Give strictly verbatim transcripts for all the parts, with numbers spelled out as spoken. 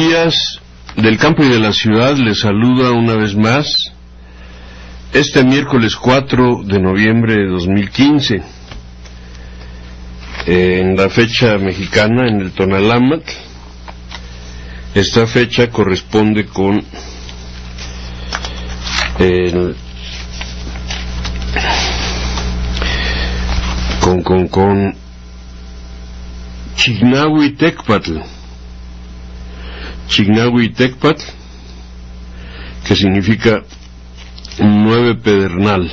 días del campo y de la ciudad. Les saluda una vez más este miércoles cuatro de noviembre de dos mil quince, en la fecha mexicana, en el Tonalámatl. Esta fecha corresponde con el, con con con Chignahui Tecpatl, Chignahui Tecpatl, que significa nueve pedernal.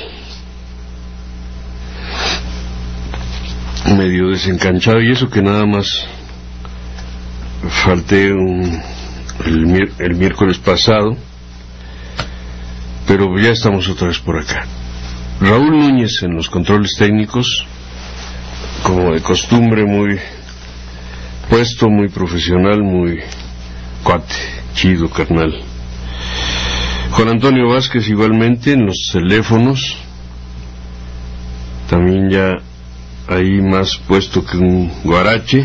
Medio desencanchado, y eso que nada más falté un, el, el miércoles pasado, pero ya estamos otra vez por acá. Raúl Núñez en los controles técnicos, como de costumbre, muy puesto, muy profesional, muy cuate, chido, carnal. Juan Antonio Vázquez igualmente en los teléfonos, también ya ahí más puesto que un guarache.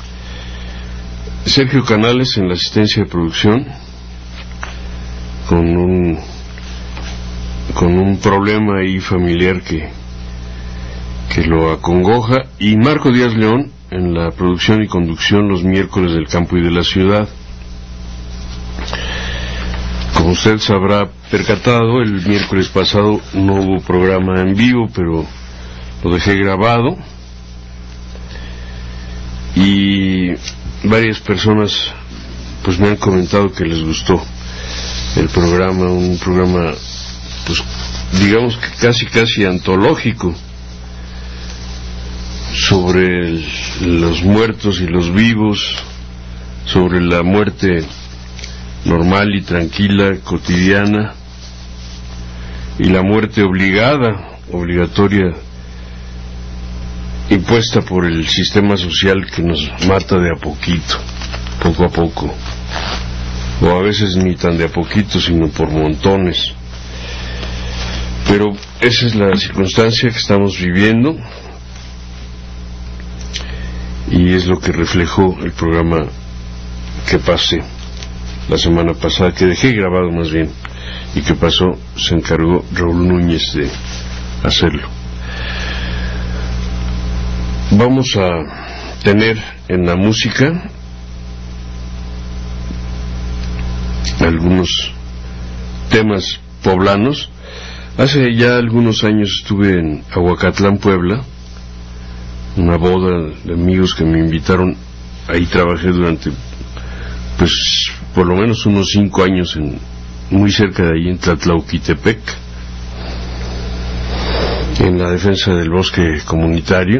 Sergio Canales en la asistencia de producción, con un con un problema ahí familiar que que lo acongoja, y Marco Díaz León en la producción y conducción los miércoles del campo y de la ciudad. Como usted se habrá percatado, el miércoles pasado no hubo programa en vivo, pero lo dejé grabado, y varias personas pues me han comentado que les gustó el programa, un programa pues digamos que casi casi antológico, sobre el, los muertos y los vivos, sobre la muerte normal y tranquila, cotidiana, y la muerte obligada, obligatoria, impuesta por el sistema social, que nos mata de a poquito, poco a poco, o a veces ni tan de a poquito, sino por montones. Pero esa es la circunstancia que estamos viviendo, y es lo que reflejó el programa que pasé la semana pasada, que dejé grabado más bien, y que pasó, se encargó Raúl Núñez de hacerlo. Vamos a tener en la música algunos temas poblanos. Hace ya algunos años estuve en Aguacatlán, Puebla, una boda de amigos que me invitaron. Ahí trabajé durante, pues, por lo menos unos cinco años, en, muy cerca de ahí, en Tlatlauquitepec, en la defensa del bosque comunitario,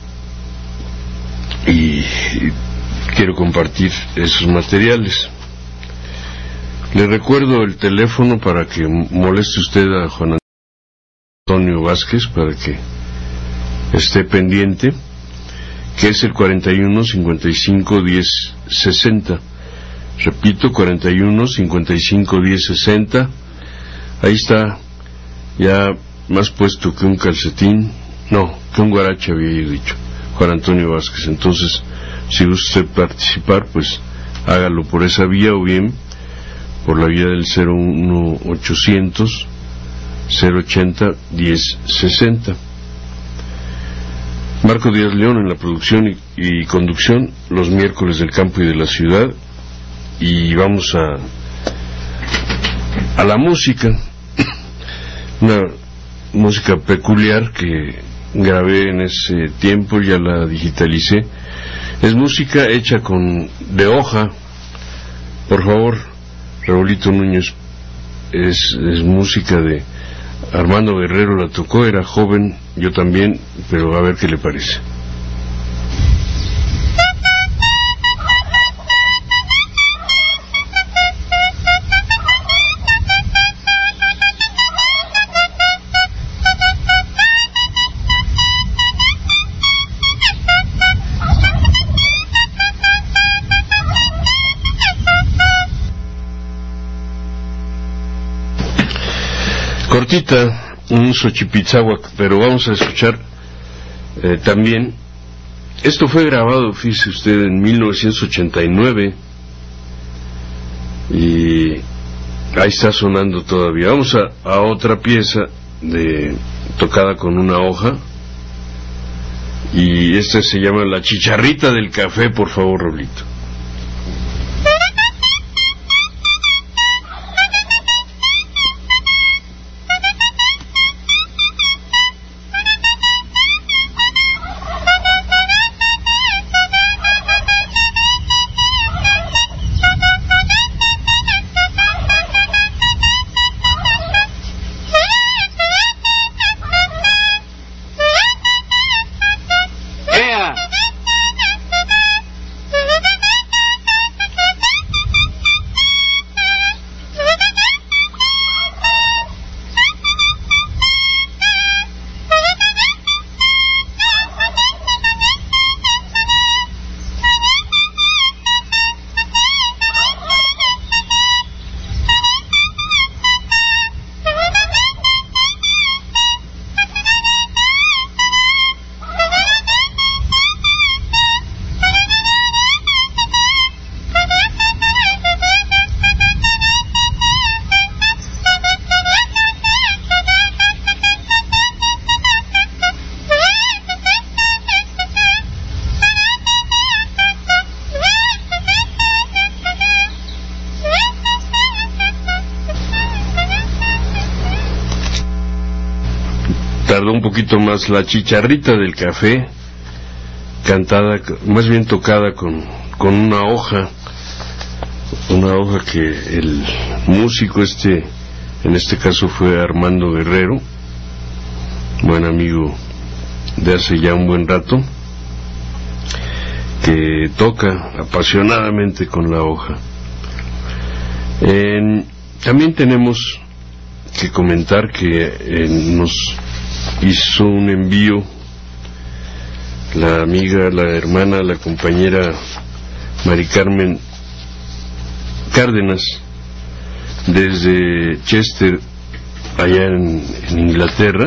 y quiero compartir esos materiales. Le recuerdo el teléfono para que moleste usted a Juan Antonio Vázquez, para que esté pendiente, que es el cuarenta y uno, cincuenta y cinco, diez, sesenta. Repito, cuarenta y uno, cincuenta y cinco, diez, sesenta. Ahí está, ya más puesto que un calcetín, no, que un guarache había yo dicho, Juan Antonio Vázquez. Entonces, si gusta usted participar, pues hágalo por esa vía, o bien por la vía del cero uno ochocientos, cero ochenta, diez, sesenta. Marco Díaz León en la producción y, y conducción los miércoles del campo y de la ciudad. Y vamos a a la música, una música peculiar que grabé en ese tiempo, ya la digitalicé. Es música hecha con de hoja. Por favor, Raulito Núñez, es, es música de Armando Guerrero, la tocó, era joven, yo también, pero a ver qué le parece. Cortita, un Xochipitzáhuac, pero vamos a escuchar eh, también. Esto fue grabado, fíjese usted, en mil novecientos ochenta y nueve, y ahí está sonando todavía. Vamos a, a otra pieza de tocada con una hoja, y esta se llama La Chicharrita del Café. Por favor, Rolito. Tardó un poquito más. La Chicharrita del Café, cantada, más bien tocada con, con una hoja, una hoja que el músico este, en este caso fue Armando Guerrero, buen amigo de hace ya un buen rato, que toca apasionadamente con la hoja. En, también tenemos que comentar que eh, nos hizo un envío la amiga, la hermana, la compañera Mari Carmen Cárdenas desde Chester, allá en, en Inglaterra,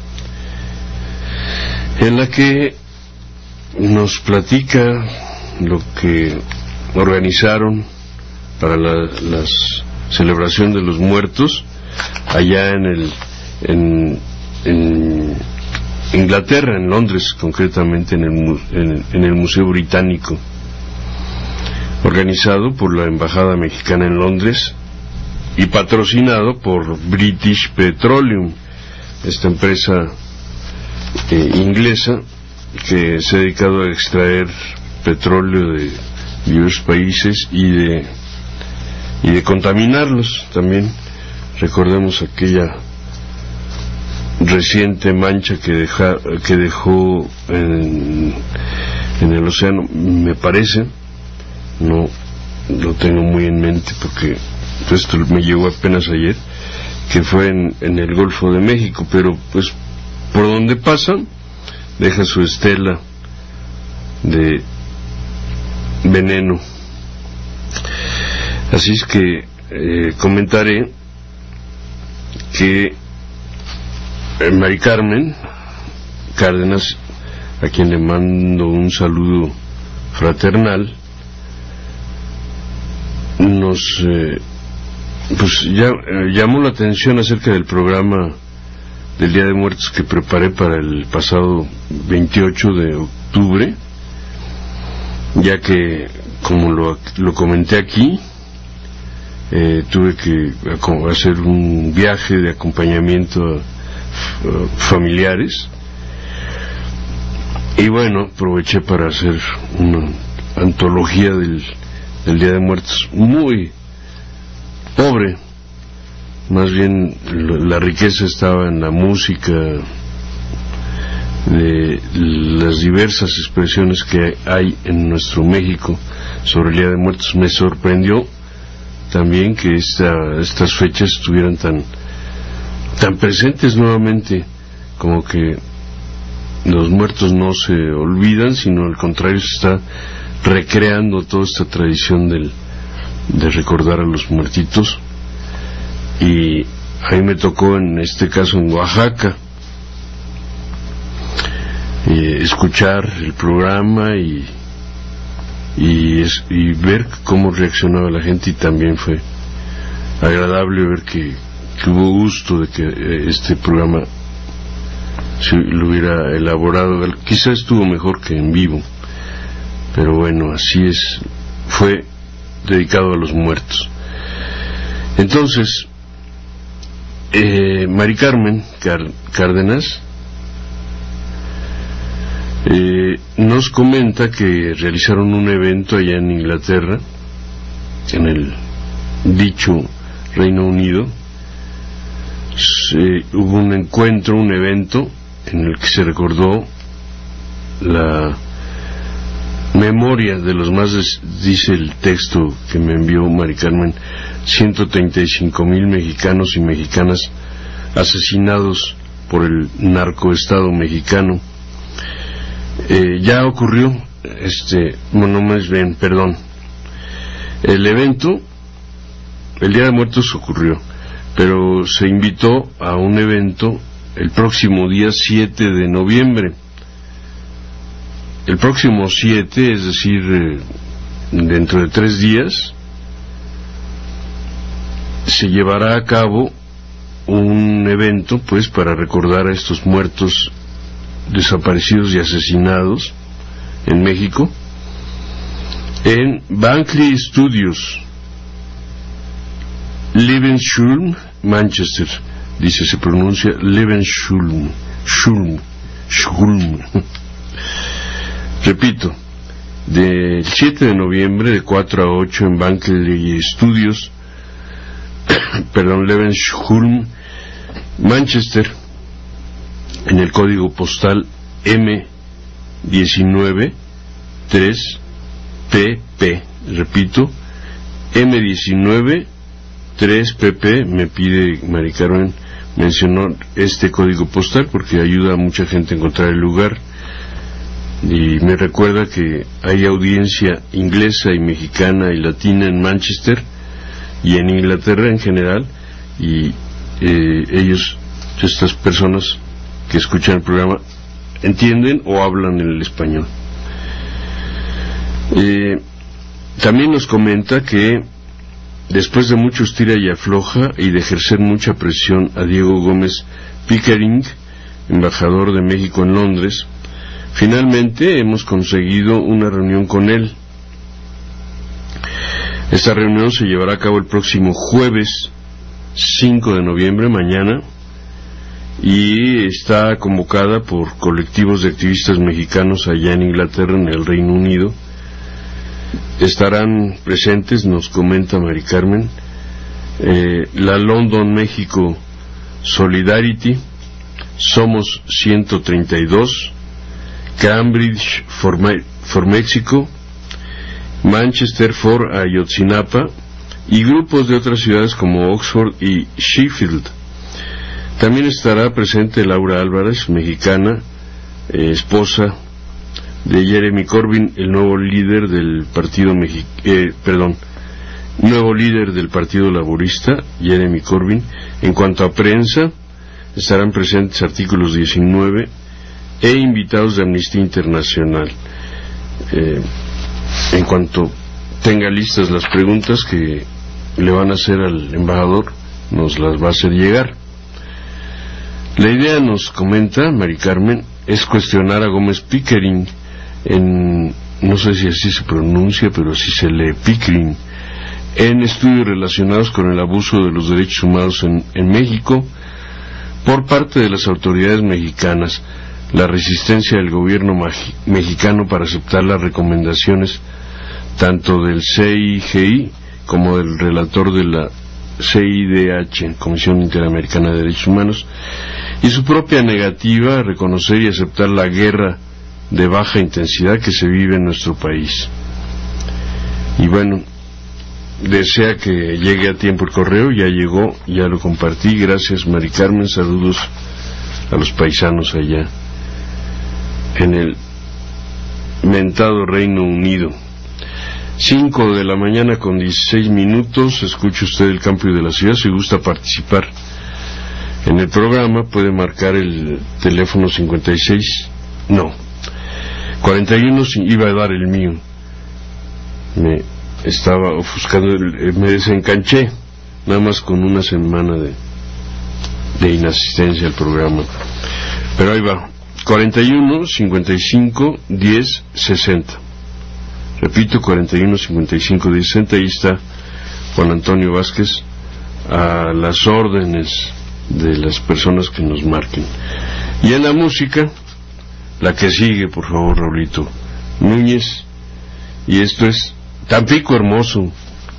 en la que nos platica lo que organizaron para la las celebración de los muertos allá en el en, en Inglaterra, en Londres, concretamente en el, en, en el Museo Británico, organizado por la Embajada Mexicana en Londres y patrocinado por British Petroleum, esta empresa eh, inglesa que se ha dedicado a extraer petróleo de diversos países y de y de contaminarlos también. Recordemos aquella reciente mancha que deja, que dejó en, en el océano, me parece, no lo tengo muy en mente porque esto me llegó apenas ayer, que fue en, en el Golfo de México, pero pues por donde pasa deja su estela de veneno. Así es que eh, comentaré que eh, Mari Carmen Cárdenas, a quien le mando un saludo fraternal, nos eh, pues ya, eh, llamó la atención acerca del programa del Día de Muertos que preparé para el pasado veintiocho de octubre, ya que, como lo, lo comenté aquí, eh, tuve que hacer un viaje de acompañamiento a, a familiares, y bueno, aproveché para hacer una antología del, del Día de Muertos muy pobre. Más bien la riqueza estaba en la música, de las diversas expresiones que hay en nuestro México sobre el Día de Muertos. Me sorprendió también que esta, estas fechas estuvieran tan tan presentes nuevamente, como que los muertos no se olvidan, sino al contrario, se está recreando toda esta tradición del, de recordar a los muertitos. Y ahí me tocó, en este caso en Oaxaca, eh, escuchar el programa y, y, es, y ver cómo reaccionaba la gente, y también fue agradable ver que, que hubo gusto de que eh, este programa se lo hubiera elaborado. Quizás estuvo mejor que en vivo, pero bueno, así es, fue dedicado a los muertos. Entonces, eh, Mari Carmen Car- Cárdenas eh, nos comenta que realizaron un evento allá en Inglaterra, en el dicho Reino Unido. Se, hubo un encuentro, un evento en el que se recordó la memoria de los más, de, dice el texto que me envió Mari Carmen, ciento treinta y cinco mil mexicanos y mexicanas asesinados por el narcoestado mexicano. Eh, ya ocurrió, este, bueno, más bien, perdón, el evento, el Día de Muertos ocurrió, pero se invitó a un evento el próximo día siete de noviembre. El próximo siete, es decir, eh, dentro de tres días, se llevará a cabo un evento, pues, para recordar a estos muertos desaparecidos y asesinados en México, en Bankley Studios, Levenshulme, Manchester. Dice, se pronuncia Levenshulme, Shulme, Shulme. Repito, del siete de noviembre de cuatro a ocho en Bankley Studios, perdón, Levenshulme, Manchester, en el código postal eme diecinueve tres pe pe. Repito, eme diecinueve tres pe pe. Me pide Mari Carmen mencionó este código postal porque ayuda a mucha gente a encontrar el lugar, y me recuerda que hay audiencia inglesa y mexicana y latina en Manchester y en Inglaterra en general, y eh, ellos, estas personas que escuchan el programa, entienden o hablan el español. Eh, también nos comenta que después de mucho estira y afloja y de ejercer mucha presión a Diego Gómez Pickering, embajador de México en Londres, finalmente hemos conseguido una reunión con él. Esta reunión se llevará a cabo el próximo jueves cinco de noviembre, mañana, y está convocada por colectivos de activistas mexicanos allá en Inglaterra, en el Reino Unido. Estarán presentes, nos comenta Mari Carmen, eh, la London México Solidarity, Somos ciento treinta y dos, Cambridge for, Me- for México, Manchester for Ayotzinapa, y grupos de otras ciudades como Oxford y Sheffield. También estará presente Laura Álvarez, mexicana, eh, esposa de Jeremy Corbyn, el nuevo líder del partido Mexi- eh, perdón, nuevo líder del Partido Laborista, Jeremy Corbyn. En cuanto a prensa, estarán presentes artículos diecinueve e invitados de Amnistía Internacional. Eh, en cuanto tenga listas las preguntas que le van a hacer al embajador, nos las va a hacer llegar. La idea, nos comenta Mari Carmen, es cuestionar a Gómez Pickering en, no sé si así se pronuncia, pero así se lee, Pickering, en estudios relacionados con el abuso de los derechos humanos en, en México por parte de las autoridades mexicanas, la resistencia del gobierno magi- mexicano para aceptar las recomendaciones tanto del C I G I como del relator de la C I D H, Comisión Interamericana de Derechos Humanos, y su propia negativa a reconocer y aceptar la guerra de baja intensidad que se vive en nuestro país. Y bueno, desea que llegue a tiempo el correo, ya llegó, ya lo compartí. Gracias, Mari Carmen, saludos a los paisanos allá en el mentado Reino Unido. Cinco de la mañana con dieciséis minutos, escucha usted el Cambio de la Ciudad. Si gusta participar en el programa, puede marcar el teléfono cincuenta y seis, no, cuarenta y uno, iba a dar el mío, me estaba ofuscando, el, me desencanché nada más con una semana de, de inasistencia al programa. Pero ahí va, cuarenta y uno, cincuenta y cinco, diez, sesenta. Repito, cuarenta y uno, cincuenta y cinco, diez, sesenta. Ahí está Juan Antonio Vázquez a las órdenes de las personas que nos marquen. Y en la música, la que sigue, por favor, Raulito Núñez, y esto es Tampico Hermoso.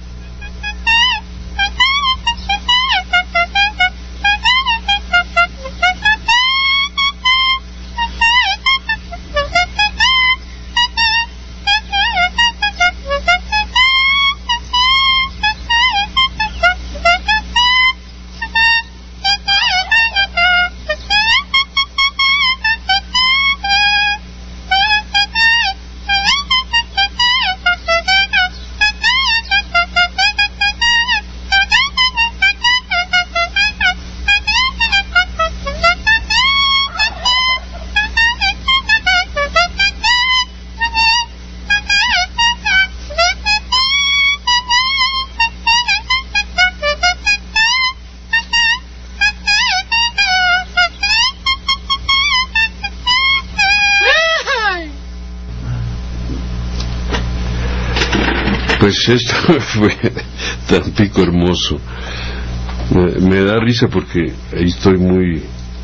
Pues esto fue Tampico Hermoso. Me, me da risa porque ahí estoy muy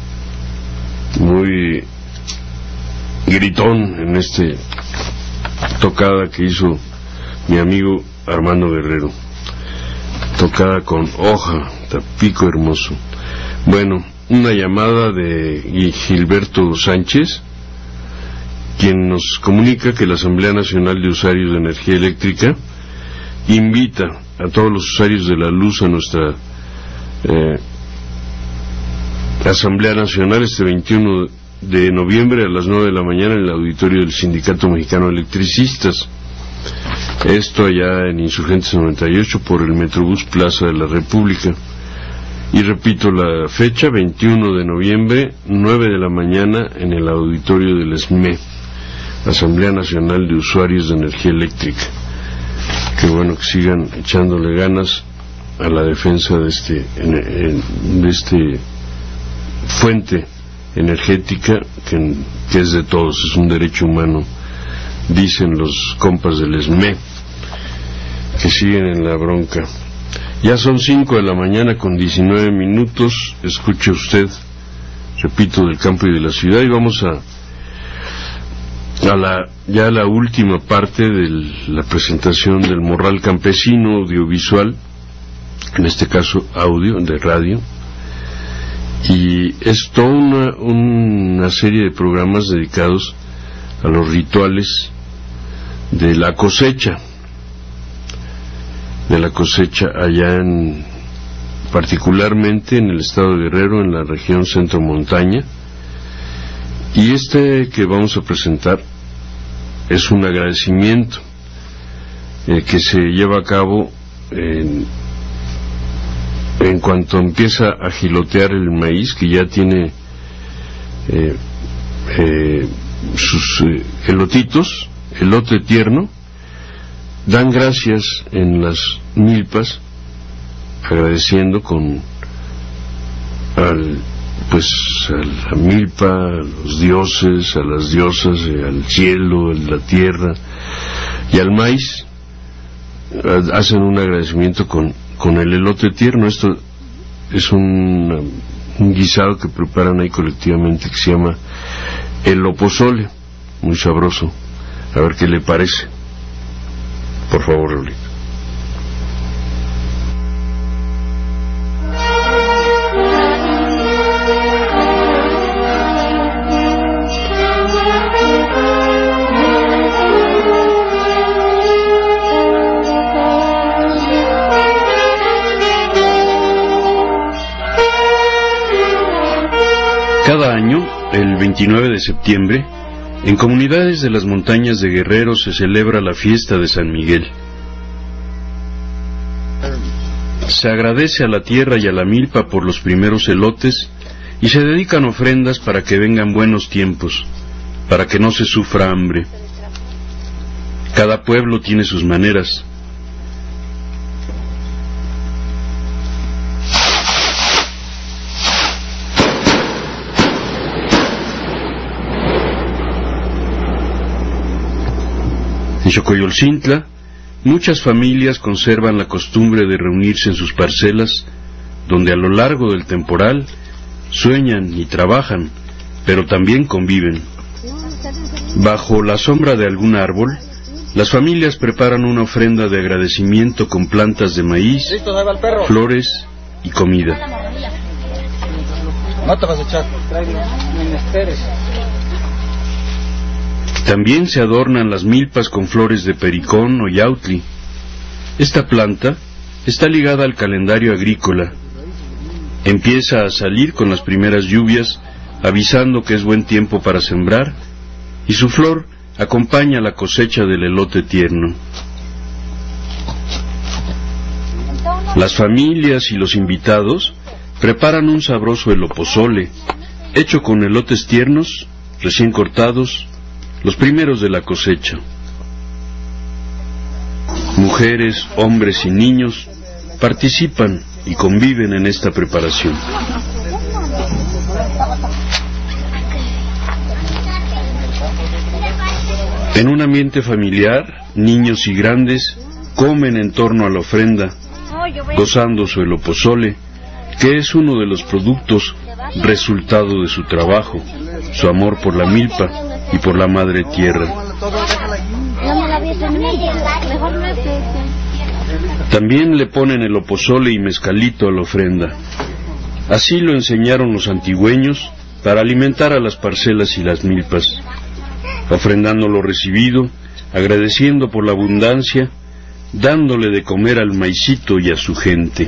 muy gritón en este tocada que hizo mi amigo Armando Guerrero, tocada con hoja, Tampico Hermoso. Bueno, una llamada de Gilberto Sánchez, quien nos comunica que la Asamblea Nacional de Usuarios de Energía Eléctrica invita a todos los usuarios de la luz a nuestra eh, Asamblea Nacional este veintiuno de noviembre a las nueve de la mañana en el auditorio del Sindicato Mexicano de Electricistas. Esto allá en Insurgentes noventa y ocho por el Metrobús Plaza de la República. Y repito la fecha, veintiuno de noviembre, nueve de la mañana en el auditorio del S M E, Asamblea Nacional de Usuarios de Energía Eléctrica. Qué bueno que sigan echándole ganas a la defensa de este de este fuente energética que, que es de todos, es un derecho humano, dicen los compas del S M E, que siguen en la bronca. Ya son cinco de la mañana con diecinueve minutos. Escuche usted, repito, del campo y de la ciudad, y vamos a a la ya la última parte de la presentación del Morral Campesino audiovisual, en este caso audio, de radio, y es toda una, una serie de programas dedicados a los rituales de la cosecha, de la cosecha allá en, particularmente en el estado de Guerrero, en la región centro montaña. Y este que vamos a presentar es un agradecimiento eh, que se lleva a cabo en, en cuanto empieza a gilotear el maíz, que ya tiene eh, eh, sus eh, elotitos, elote tierno. Dan gracias en las milpas, agradeciendo con al pues a la milpa, a los dioses, a las diosas, al cielo, a la tierra y al maíz. Hacen un agradecimiento con, con el elote tierno. Esto es un, un guisado que preparan ahí colectivamente, que se llama el opozole, muy sabroso. A ver qué le parece. Por favor, Raulito. Cada año, el veintinueve de septiembre, en comunidades de las montañas de Guerrero se celebra la fiesta de San Miguel. Se agradece a la tierra y a la milpa por los primeros elotes y se dedican ofrendas para que vengan buenos tiempos, para que no se sufra hambre. Cada pueblo tiene sus maneras. En Xocoyolcintla, muchas familias conservan la costumbre de reunirse en sus parcelas, donde a lo largo del temporal sueñan y trabajan, pero también conviven. Bajo la sombra de algún árbol, las familias preparan una ofrenda de agradecimiento con plantas de maíz, flores y comida. No te vas a echar. También se adornan las milpas con flores de pericón o yautli. Esta planta está ligada al calendario agrícola. Empieza a salir con las primeras lluvias, avisando que es buen tiempo para sembrar, y su flor acompaña la cosecha del elote tierno. Las familias y los invitados preparan un sabroso elopozole, hecho con elotes tiernos, recién cortados, los primeros de la cosecha. Mujeres, hombres y niños participan y conviven en esta preparación. En un ambiente familiar, niños y grandes comen en torno a la ofrenda, gozando su elopozole, que es uno de los productos resultado de su trabajo, su amor por la milpa y por la madre tierra. También le ponen el opozole y mezcalito a la ofrenda. Así lo enseñaron los antigüeños para alimentar a las parcelas y las milpas, ofrendando lo recibido, agradeciendo por la abundancia, dándole de comer al maicito y a su gente.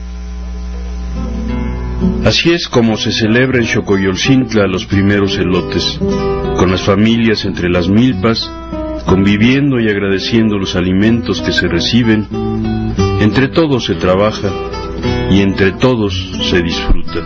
Así es como se celebra en Xocoyolcintla los primeros elotes, con las familias entre las milpas, conviviendo y agradeciendo los alimentos que se reciben. Entre todos se trabaja y entre todos se disfruta.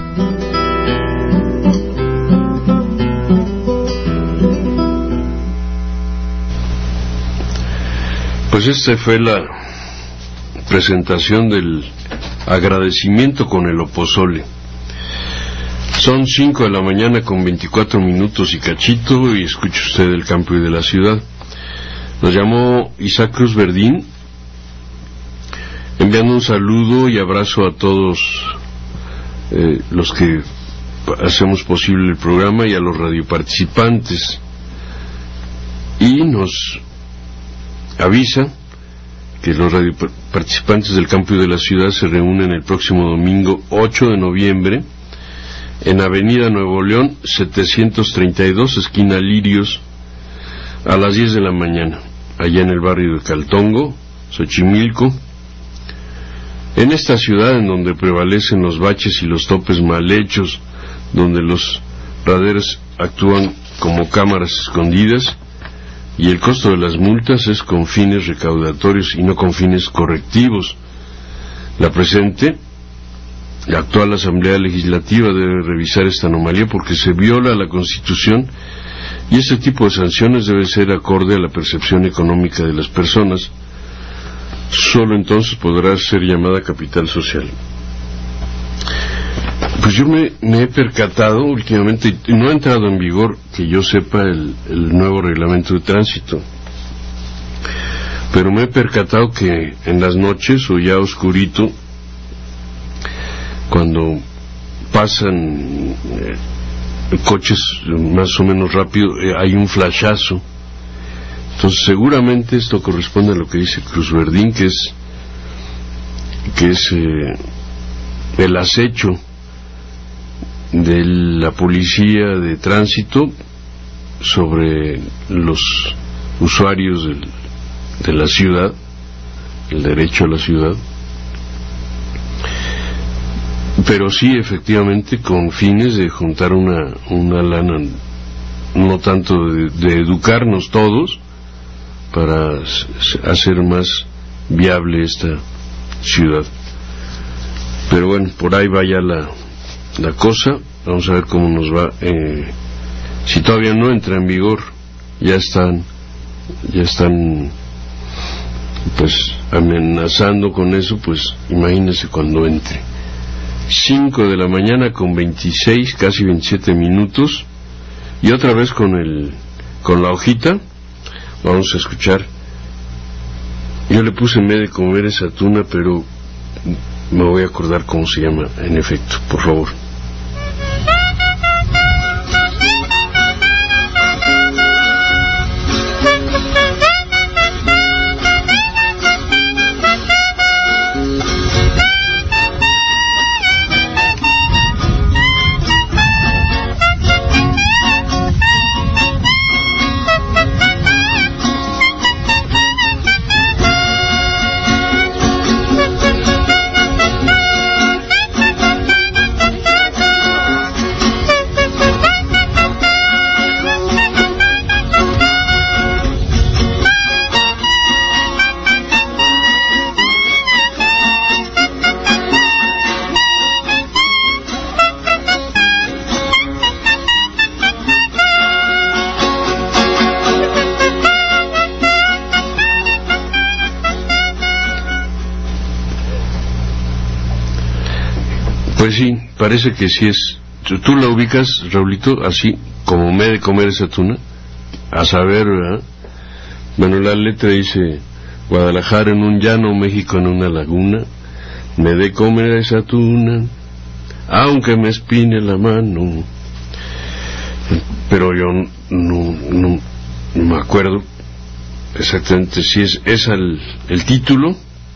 Pues esta fue la presentación del agradecimiento con el opozole. Son cinco de la mañana con veinticuatro minutos y cachito, y escucha usted del campo y de la ciudad. Nos llamó Isaac Cruz Verdín, enviando un saludo y abrazo a todos eh, los que hacemos posible el programa y a los radioparticipantes, y nos avisa que los radioparticipantes del campo y de la ciudad se reúnen el próximo domingo ocho de noviembre en Avenida Nuevo León setecientos treinta y dos, esquina Lirios, a las diez de la mañana, allá en el barrio de Caltongo, Xochimilco. En esta ciudad, en donde prevalecen los baches y los topes mal hechos, donde los raderos actúan como cámaras escondidas, y el costo de las multas es con fines recaudatorios y no con fines correctivos. La presente, la actual Asamblea Legislativa debe revisar esta anomalía porque se viola la Constitución, y este tipo de sanciones debe ser acorde a la percepción económica de las personas. Solo entonces podrá ser llamada capital social. Pues yo me, me he percatado últimamente, y no ha entrado en vigor, que yo sepa, el, el nuevo reglamento de tránsito, pero me he percatado que en las noches o ya oscurito, cuando pasan eh, coches más o menos rápido, eh, hay un flashazo. Entonces seguramente esto corresponde a lo que dice Cruz Verdín, que es que es eh, el acecho de la policía de tránsito sobre los usuarios del, de la ciudad, el derecho a la ciudad, pero sí efectivamente con fines de juntar una, una lana, no tanto de, de educarnos todos para hacer más viable esta ciudad. Pero bueno, por ahí va ya la, la cosa. Vamos a ver cómo nos va. Eh, si todavía no entra en vigor, ya están ya están pues amenazando con eso, pues imagínense cuando entre. Cinco de la mañana con veintiséis, casi veintisiete minutos, y otra vez con el con la hojita vamos a escuchar. Yo le puse en vez de comer esa tuna, pero me voy a acordar cómo se llama en efecto, por favor. Pues sí, parece que sí es. ¿Tú la ubicas, Raulito, así como me he de comer esa tuna? A saber, ¿verdad? Bueno, la letra dice: Guadalajara en un llano, México en una laguna, me he de comer esa tuna, aunque me espine la mano. Pero yo no, no, no me acuerdo exactamente si es esa el, el título.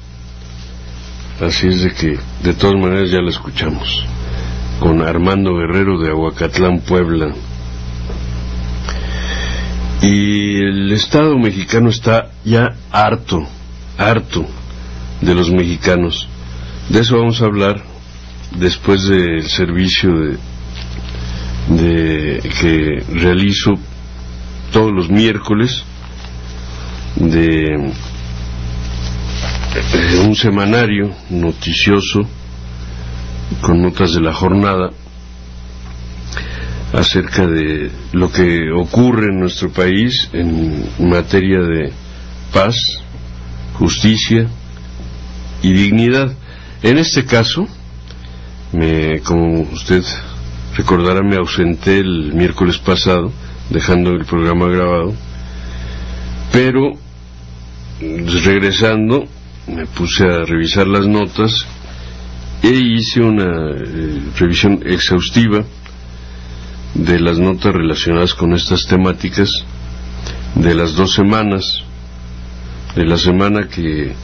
Así es de que, de todas maneras, ya la escuchamos, con Armando Guerrero de Aguacatlán, Puebla. Y el Estado mexicano está ya harto, harto de los mexicanos. De eso vamos a hablar después del servicio de, de que realizo todos los miércoles de un semanario noticioso con notas de la jornada acerca de lo que ocurre en nuestro país en materia de paz, justicia y dignidad. En este caso, me, como usted recordará, me ausenté el miércoles pasado, dejando el programa grabado, pero regresando me puse a revisar las notas e hice una eh, revisión exhaustiva de las notas relacionadas con estas temáticas de las dos semanas, de la semana que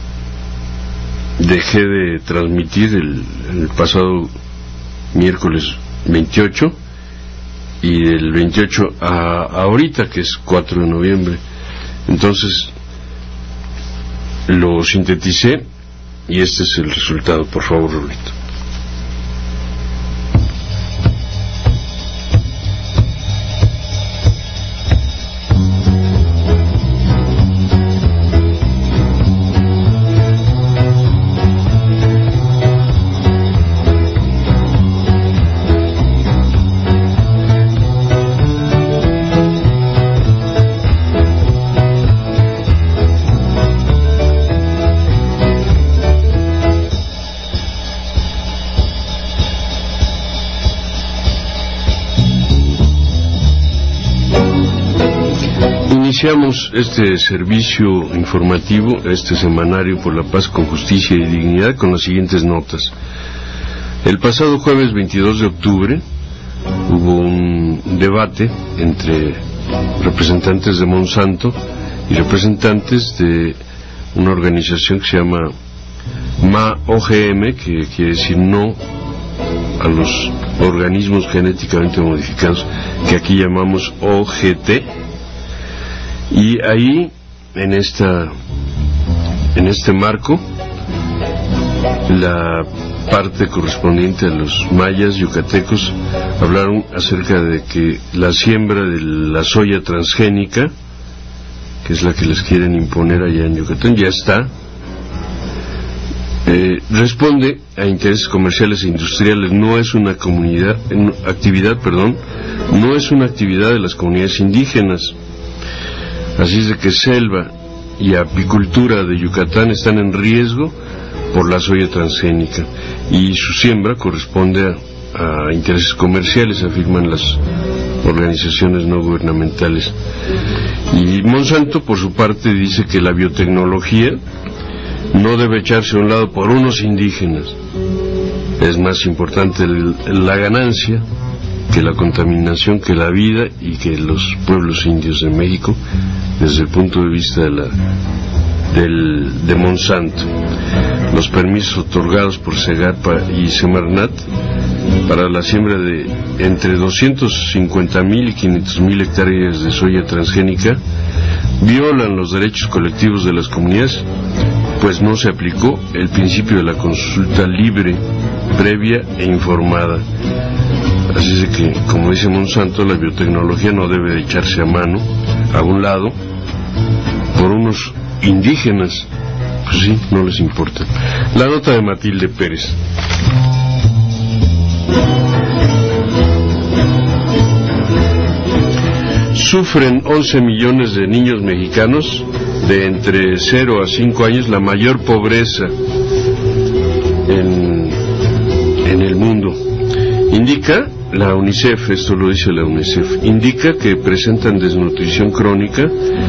dejé de transmitir el, el pasado miércoles veintiocho y del veintiocho a, a ahorita, que es cuatro de noviembre. Entonces lo sinteticé y este es el resultado. Por favor, Rolito. Iniciamos este servicio informativo, este semanario por la paz con justicia y dignidad, con las siguientes notas. El pasado jueves veintidós de octubre hubo un debate entre representantes de Monsanto y representantes de una organización que se llama M A O G M, que quiere decir no a los organismos genéticamente modificados, que aquí llamamos O G T. Y ahí, en esta en este marco, la parte correspondiente a los mayas yucatecos hablaron acerca de que la siembra de la soya transgénica, que es la que les quieren imponer allá en Yucatán, ya está, eh, responde a intereses comerciales e industriales, no es una comunidad, actividad, perdón, no es una actividad de las comunidades indígenas. Así es de que selva y apicultura de Yucatán están en riesgo por la soya transgénica y su siembra corresponde a, a intereses comerciales, afirman las organizaciones no gubernamentales. Y Monsanto, por su parte, dice que la biotecnología no debe echarse a un lado por unos indígenas. Es más importante el, la ganancia que la contaminación, que la vida y que los pueblos indios de México, desde el punto de vista de, la, del, de Monsanto. Los permisos otorgados por Segarpa y Semarnat para la siembra de entre doscientos cincuenta mil y quinientos mil hectáreas de soya transgénica violan los derechos colectivos de las comunidades, pues no se aplicó el principio de la consulta libre, previa e informada. Así es de que, como dice Monsanto, la biotecnología no debe de echarse a mano, a un lado, por unos indígenas. Pues sí, no les importa. La nota de Matilde Pérez. Sufren once millones de niños mexicanos de entre cero a cinco años la mayor pobreza en, en el mundo. Indica la UNICEF, esto lo dice la UNICEF, indica que presentan desnutrición crónica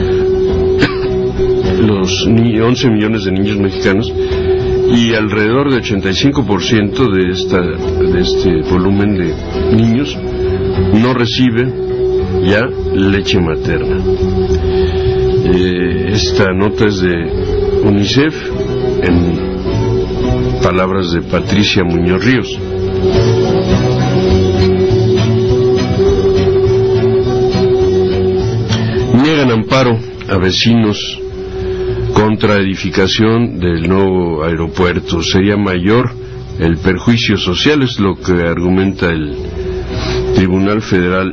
los once millones de niños mexicanos y alrededor de ochenta y cinco por ciento de, esta, de este volumen de niños no reciben ya leche materna. Eh, esta nota es de UNICEF en palabras de Patricia Muñoz Ríos. Niegan amparo a vecinos contra edificación del nuevo aeropuerto. Sería mayor el perjuicio social, es lo que argumenta el Tribunal Federal.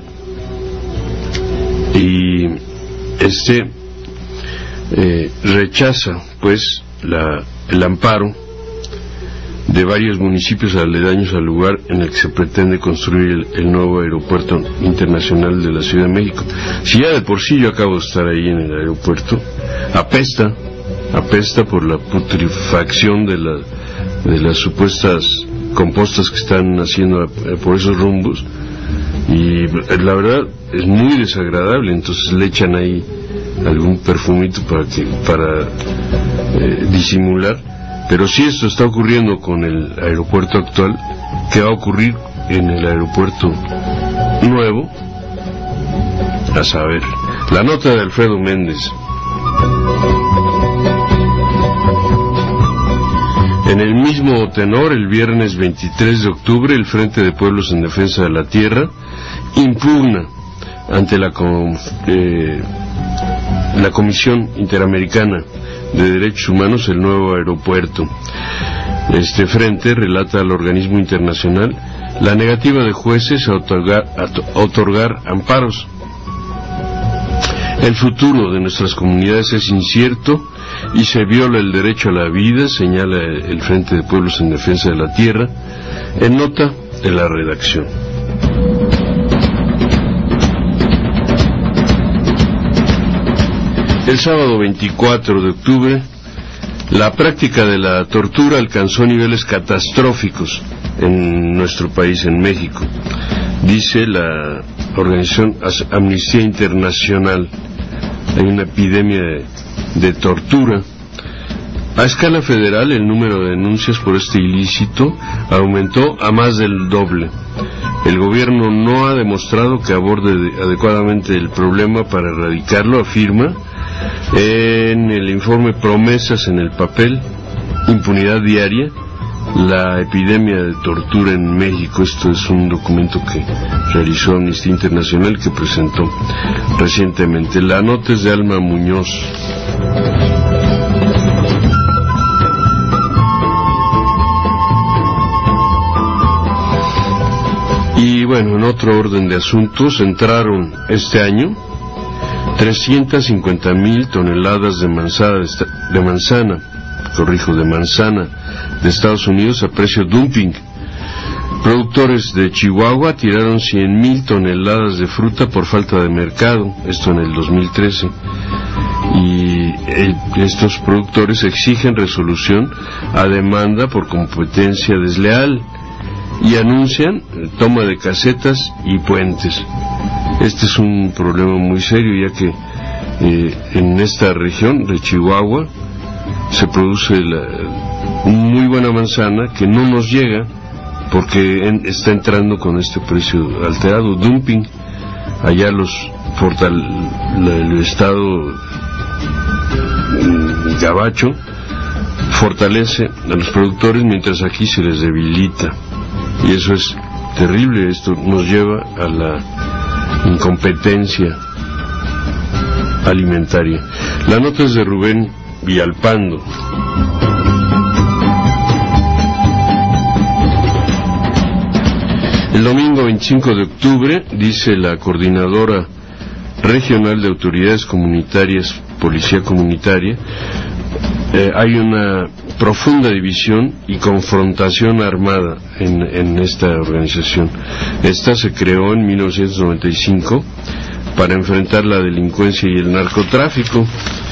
Y este eh, rechaza pues la, el amparo de varios municipios aledaños al lugar en el que se pretende construir el, el nuevo aeropuerto internacional de la Ciudad de México. Si ya de por sí yo acabo de estar ahí en el aeropuerto, apesta, apesta por la putrefacción de, la, de las supuestas compostas que están haciendo por esos rumbos, y la verdad es muy desagradable. Entonces le echan ahí algún perfumito para que para eh, disimular. Pero si esto está ocurriendo con el aeropuerto actual, ¿qué va a ocurrir en el aeropuerto nuevo? A saber. La nota de Alfredo Méndez. En el mismo tenor, el viernes veintitrés de octubre, el Frente de Pueblos en Defensa de la Tierra impugna ante la, eh, la Comisión Interamericana de Derechos Humanos el nuevo aeropuerto. Este frente relata al organismo internacional la negativa de jueces a otorgar, a otorgar amparos. El futuro de nuestras comunidades es incierto y se viola el derecho a la vida, señala el Frente de Pueblos en Defensa de la Tierra, en nota de la redacción. El sábado veinticuatro de octubre, la práctica de la tortura alcanzó niveles catastróficos en nuestro país, en México, dice la organización Amnistía Internacional. Hay una epidemia de, de tortura. A escala federal, el número de denuncias por este ilícito aumentó a más del doble. El gobierno no ha demostrado que aborde adecuadamente el problema para erradicarlo, afirma en el informe Promesas en el Papel, Impunidad Diaria, la epidemia de tortura en México. Esto es un documento que realizó Amnistía Internacional, que presentó recientemente. La nota es de Alma Muñoz. Y bueno, en otro orden de asuntos, entraron este año trescientas cincuenta mil toneladas de manzana, de manzana, corrijo, de manzana de Estados Unidos a precio dumping. Productores de Chihuahua tiraron cien mil toneladas de fruta por falta de mercado, esto en el dos mil trece. y el, estos productores exigen resolución a demanda por competencia desleal y anuncian toma de casetas y puentes. Este es un problema muy serio, ya que eh, en esta región de Chihuahua se produce la, muy buena manzana que no nos llega porque en, está entrando con este precio alterado, dumping. Allá los fortal, la, el estado gabacho fortalece a los productores, mientras aquí se les debilita, y eso es terrible. Esto nos lleva a la incompetencia alimentaria. La nota es de Rubén Villalpando. El domingo veinticinco de octubre, dice la Coordinadora Regional de Autoridades Comunitarias, Policía Comunitaria, eh, hay una profunda división y confrontación armada en, en esta organización. Esta se creó en mil novecientos noventa y cinco para enfrentar la delincuencia y el narcotráfico.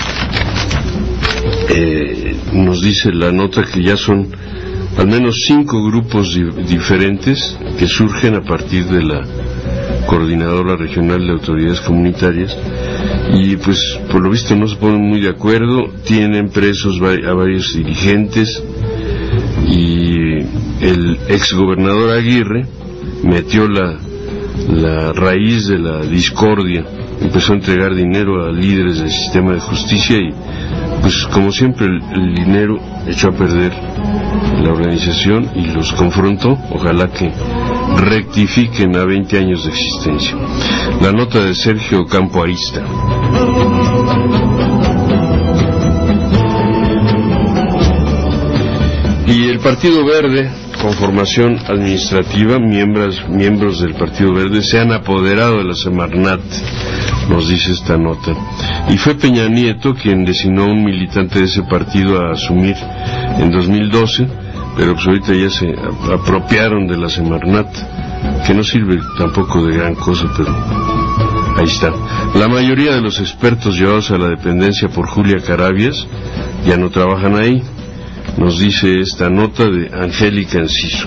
Eh, nos dice la nota que ya son al menos cinco grupos di diferentes que surgen a partir de la Coordinadora Regional de Autoridades Comunitarias, y pues por lo visto no se ponen muy de acuerdo. Tienen presos a varios dirigentes, y el exgobernador Aguirre metió la, la raíz de la discordia, empezó a entregar dinero a líderes del sistema de justicia y pues como siempre el, el dinero echó a perder la organización y los confrontó. Ojalá que rectifiquen a veinte años de existencia. La nota de Sergio Campo Arista. Y el Partido Verde, con formación administrativa, miembros, miembros del Partido Verde se han apoderado de la Semarnat, nos dice esta nota. Y fue Peña Nieto quien designó a un militante de ese partido a asumir en dos mil doce, pero pues ahorita ya se apropiaron de la Semarnat, que no sirve tampoco de gran cosa, pero ahí está. La mayoría de los expertos llevados a la dependencia por Julia Carabias ya no trabajan ahí, nos dice esta nota de Angélica Enciso.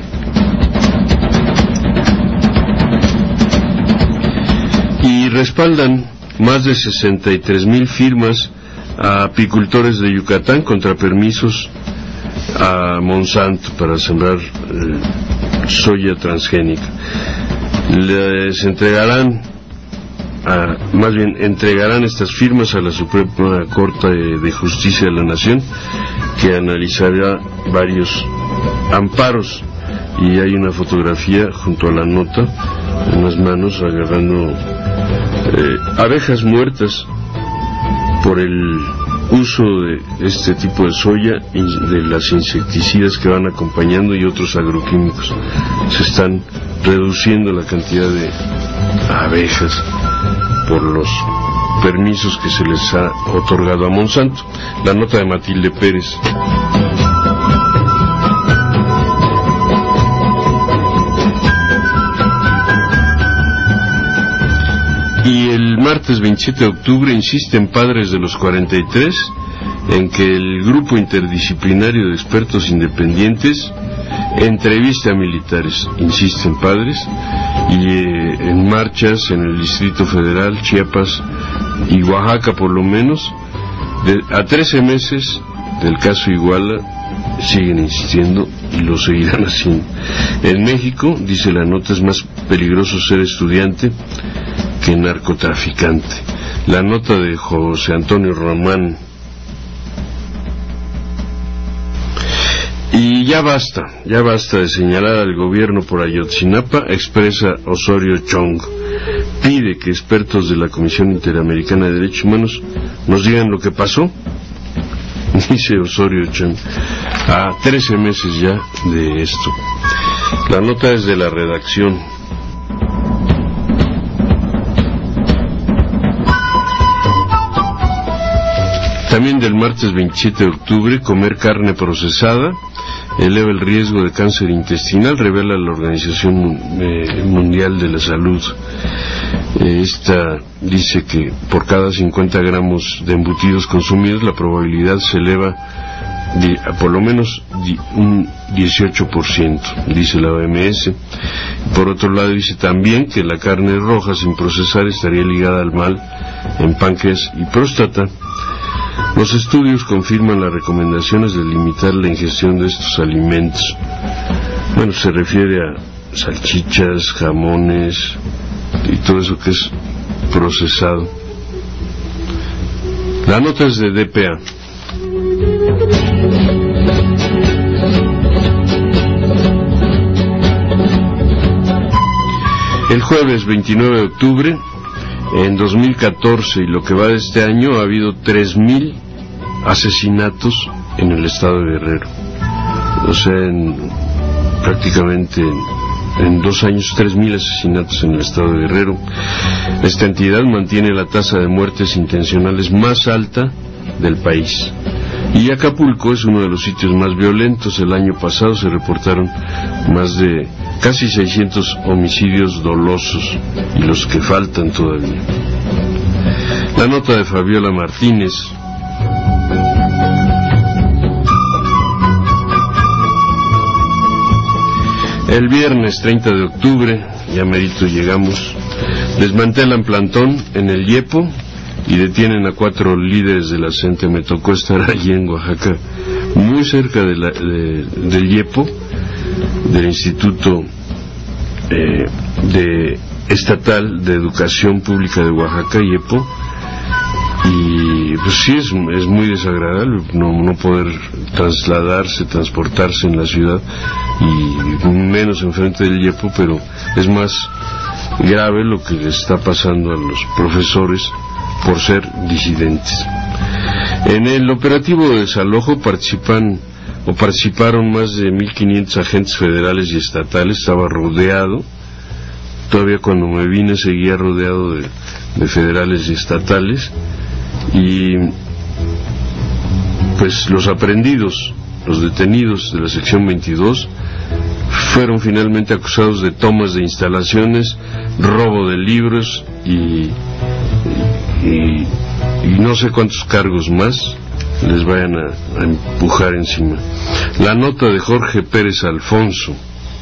Y respaldan más de sesenta y tres mil firmas a apicultores de Yucatán contra permisos a Monsanto para sembrar eh, soya transgénica. Les entregarán, a, más bien entregarán estas firmas a la Suprema Corte de Justicia de la Nación, que analizará varios amparos. Y hay una fotografía junto a la nota, unas manos agarrando eh, abejas muertas por el uso de este tipo de soya, de las insecticidas que van acompañando y otros agroquímicos. Se están reduciendo la cantidad de abejas por los permisos que se les ha otorgado a Monsanto. La nota de Matilde Pérez. Y el martes veintisiete de octubre insisten padres de los cuarenta y tres en que el grupo interdisciplinario de expertos independientes entreviste a militares, insisten padres, y eh, en marchas en el Distrito Federal, Chiapas y Oaxaca por lo menos, de, a trece meses del caso Iguala, siguen insistiendo y lo seguirán haciendo. En México, dice la nota, es más peligroso ser estudiante que narcotraficante. La nota de José Antonio Román. Y ya basta, ya basta de señalar al gobierno por Ayotzinapa, expresa Osorio Chong. Pide que expertos de la Comisión Interamericana de Derechos Humanos nos digan lo que pasó, dice Osorio Chong, a trece meses ya de esto. La nota es de la redacción. También del martes veintisiete de octubre, comer carne procesada eleva el riesgo de cáncer intestinal, revela la Organización eh, Mundial de la Salud. Eh, esta dice que por cada cincuenta gramos de embutidos consumidos la probabilidad se eleva de, a por lo menos de un dieciocho por ciento, dice la O M S. Por otro lado, dice también que la carne roja sin procesar estaría ligada al mal en páncreas y próstata. Los estudios confirman las recomendaciones de limitar la ingestión de estos alimentos. Bueno, se refiere a salchichas, jamones y todo eso que es procesado. La nota es de D P A. El jueves veintinueve de octubre, en dos mil catorce y lo que va de este año, ha habido tres mil asesinatos en el estado de Guerrero. O sea, en, prácticamente en, en dos años, tres mil asesinatos en el estado de Guerrero. Esta entidad mantiene la tasa de muertes intencionales más alta del país. Y Acapulco es uno de los sitios más violentos. El año pasado se reportaron más de casi seiscientos homicidios dolosos, y los que faltan todavía. La nota de Fabiola Martínez. El viernes treinta de octubre, ya merito llegamos, desmantelan plantón en el Yepo y detienen a cuatro líderes de la C E N T E. Me tocó estar allí en Oaxaca, muy cerca de la, de, del Yepo, del Instituto eh, de Estatal de Educación Pública de Oaxaca, Yepo. Y pues sí, es, es muy desagradable no, no poder trasladarse, transportarse en la ciudad, y menos enfrente del Yepo, pero es más grave lo que le está pasando a los profesores por ser disidentes. En el operativo de desalojo participan o participaron más de mil quinientos agentes federales y estatales. Estaba rodeado, todavía cuando me vine seguía rodeado de, de federales y estatales, y pues los aprehendidos, los detenidos de la sección veintidós, fueron finalmente acusados de tomas de instalaciones, robo de libros y, y, y no sé cuántos cargos más les vayan a, a empujar encima. La nota de Jorge Pérez Alfonso.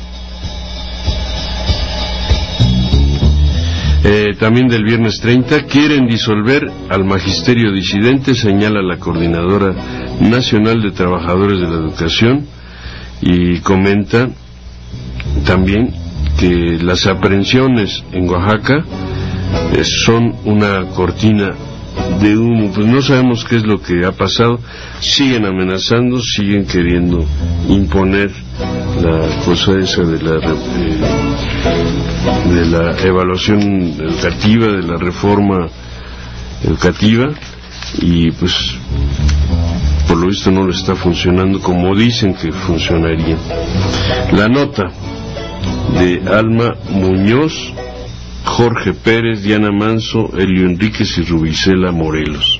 Eh, también del viernes treinta, quieren disolver al magisterio disidente, señala la Coordinadora Nacional de Trabajadores de la Educación, y comenta también que las aprehensiones en Oaxaca eh, son una cortina de humo. Pues no sabemos qué es lo que ha pasado. Siguen amenazando, siguen queriendo imponer la cosa esa de la eh, de la evaluación educativa, de la reforma educativa, y pues por lo visto no le está funcionando como dicen que funcionaría. La nota de Alma Muñoz, Jorge Pérez, Diana Manso, Elio Enríquez y Rubicela Morelos.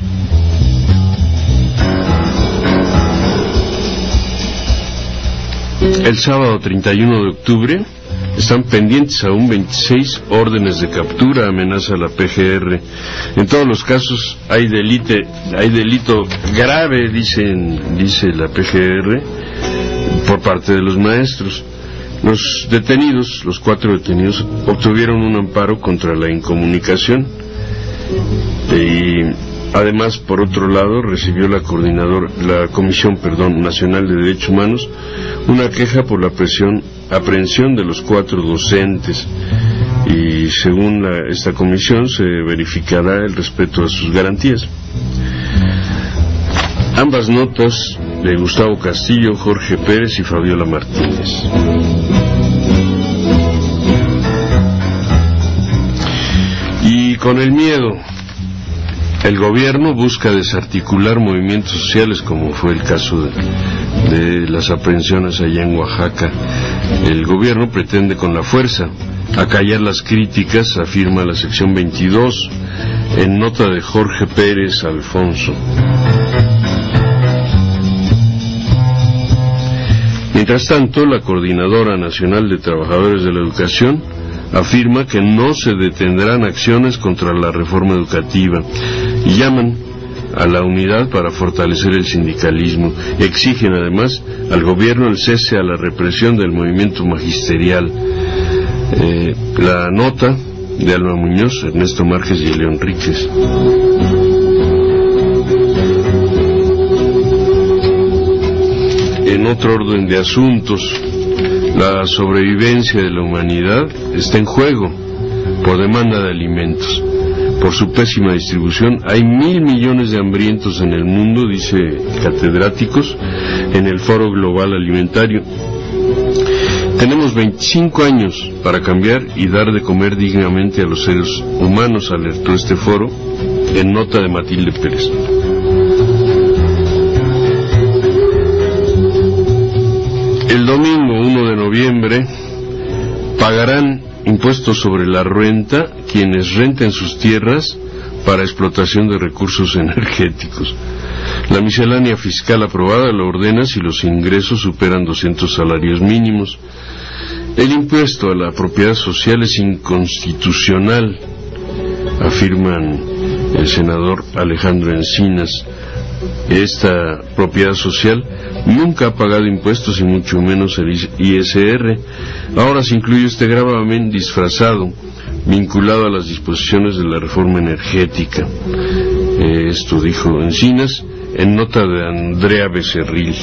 El sábado treinta y uno de octubre están pendientes aún veintiséis órdenes de captura, amenaza la P G R. En todos los casos hay delito, hay delito grave, dicen, dice la P G R, por parte de los maestros. Los detenidos, los cuatro detenidos, obtuvieron un amparo contra la incomunicación, y además, por otro lado, recibió la coordinadora, la Comisión, perdón, Nacional de Derechos Humanos, una queja por la presión, aprehensión de los cuatro docentes, y según la, esta comisión se verificará el respeto a sus garantías. Ambas notas de Gustavo Castillo, Jorge Pérez y Fabiola Martínez. Y con el miedo, el gobierno busca desarticular movimientos sociales, como fue el caso de, de las aprehensiones allá en Oaxaca. El gobierno pretende con la fuerza acallar las críticas, afirma la sección veintidós, en nota de Jorge Pérez Alfonso. Mientras tanto, la Coordinadora Nacional de Trabajadores de la Educación afirma que no se detendrán acciones contra la reforma educativa y llaman a la unidad para fortalecer el sindicalismo. Exigen además al gobierno el cese a la represión del movimiento magisterial. Eh, la nota de Alma Muñoz, Ernesto Márquez y León Ríquez. En otro orden de asuntos, la sobrevivencia de la humanidad está en juego por demanda de alimentos. Por su pésima distribución, hay mil millones de hambrientos en el mundo, dice catedráticos, en el Foro Global Alimentario. Tenemos veinticinco años para cambiar y dar de comer dignamente a los seres humanos, alertó este foro en nota de Matilde Pérez. El domingo uno de noviembre pagarán impuestos sobre la renta quienes renten sus tierras para explotación de recursos energéticos. La miscelánea fiscal aprobada lo ordena si los ingresos superan doscientos salarios mínimos. El impuesto a la propiedad social es inconstitucional, afirman el senador Alejandro Encinas. Esta propiedad social nunca ha pagado impuestos y mucho menos el I S R. Ahora se incluye este gravamen disfrazado, vinculado a las disposiciones de la reforma energética. Eh, esto dijo Encinas en nota de Andrea Becerril.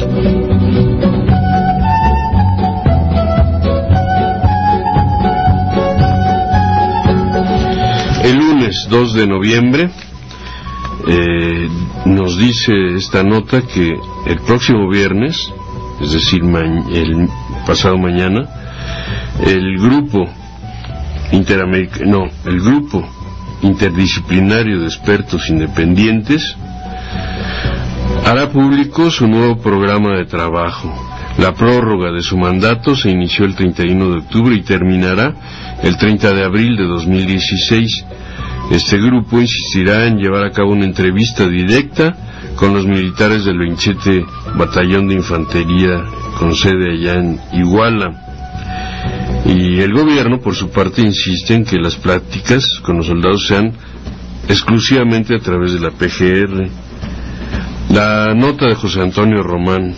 El lunes dos de noviembre eh, nos dice esta nota que el próximo viernes, es decir, el pasado mañana, el grupo interameric- no, el grupo interdisciplinario de expertos independientes hará público su nuevo programa de trabajo. La prórroga de su mandato se inició el treinta y uno de octubre y terminará el treinta de abril de dos mil dieciséis. Este grupo insistirá en llevar a cabo una entrevista directa con los militares del veintisiete Batallón de Infantería con sede allá en Iguala. Y el gobierno, por su parte, insiste en que las pláticas con los soldados sean exclusivamente a través de la P G R. La nota de José Antonio Román.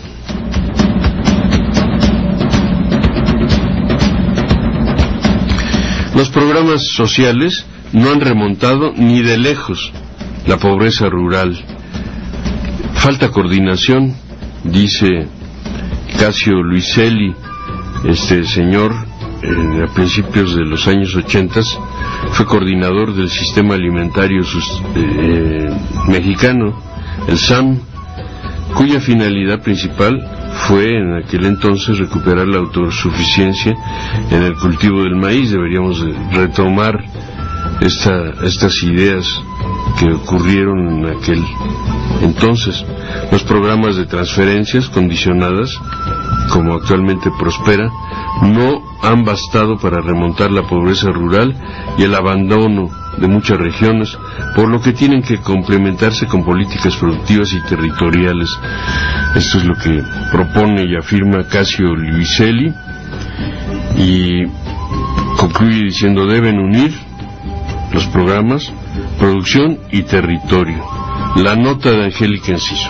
Los programas sociales no han remontado ni de lejos la pobreza rural. Falta coordinación, dice Casio Luiselli. Este señor, eh, a principios de los años ochentas, fue coordinador del sistema alimentario sus, eh, mexicano, el S A M, cuya finalidad principal fue en aquel entonces recuperar la autosuficiencia en el cultivo del maíz. Deberíamos retomar esta, estas ideas que ocurrieron en aquel entonces. Los programas de transferencias condicionadas, como actualmente prospera, no han bastado para remontar la pobreza rural y el abandono de muchas regiones, por lo que tienen que complementarse con políticas productivas y territoriales. Esto es lo que propone y afirma Casio Luiselli, y concluye diciendo: deben unir los programas, producción y territorio. La nota de Angélica Enciso.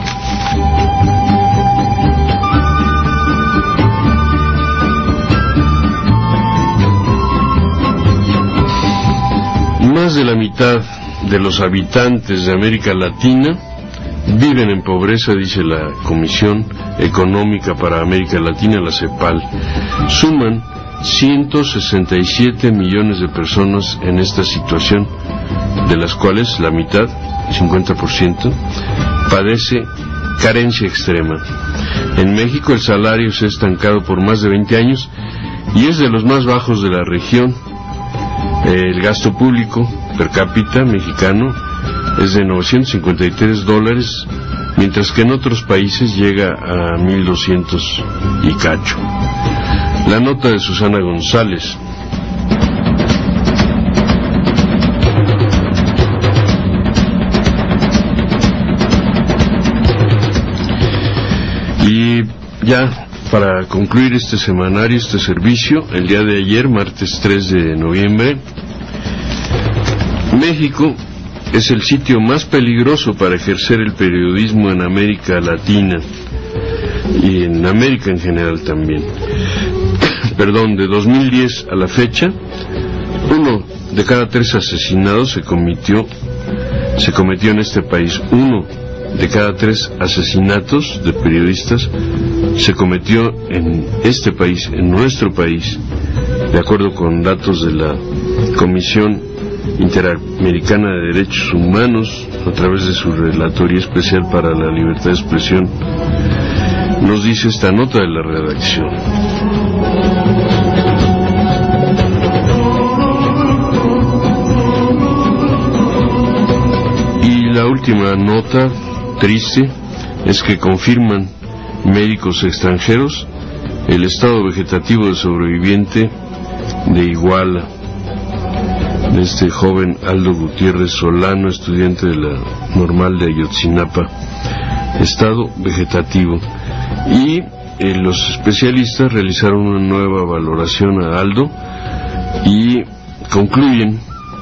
Más de la mitad de los habitantes de América Latina viven en pobreza, dice la Comisión Económica para América Latina, la CEPAL. Suman ciento sesenta y siete millones de personas en esta situación, de las cuales la mitad, cincuenta por ciento, padece carencia extrema. En México el salario se ha estancado por más de veinte años y es de los más bajos de la región. El gasto público per cápita mexicano es de novecientos cincuenta y tres dólares, mientras que en otros países llega a mil doscientos y cacho. La nota de Susana González. Y ya para concluir este semanario, este servicio, el día de ayer, martes tres de noviembre, México es el sitio más peligroso para ejercer el periodismo en América Latina y en América en general también. Perdón, de dos mil diez a la fecha, uno de cada tres asesinados se cometió, se cometió en este país. Uno de cada tres asesinatos de periodistas se cometió en este país, en nuestro país, de acuerdo con datos de la Comisión Interamericana de Derechos Humanos, a través de su Relatoría Especial para la Libertad de Expresión, nos dice esta nota de la redacción. Y la última nota triste es que confirman médicos extranjeros el estado vegetativo del sobreviviente de Iguala, de este joven Aldo Gutiérrez Solano, estudiante de la Normal de Ayotzinapa. Estado vegetativo. Y eh, los especialistas realizaron una nueva valoración a Aldo y concluyen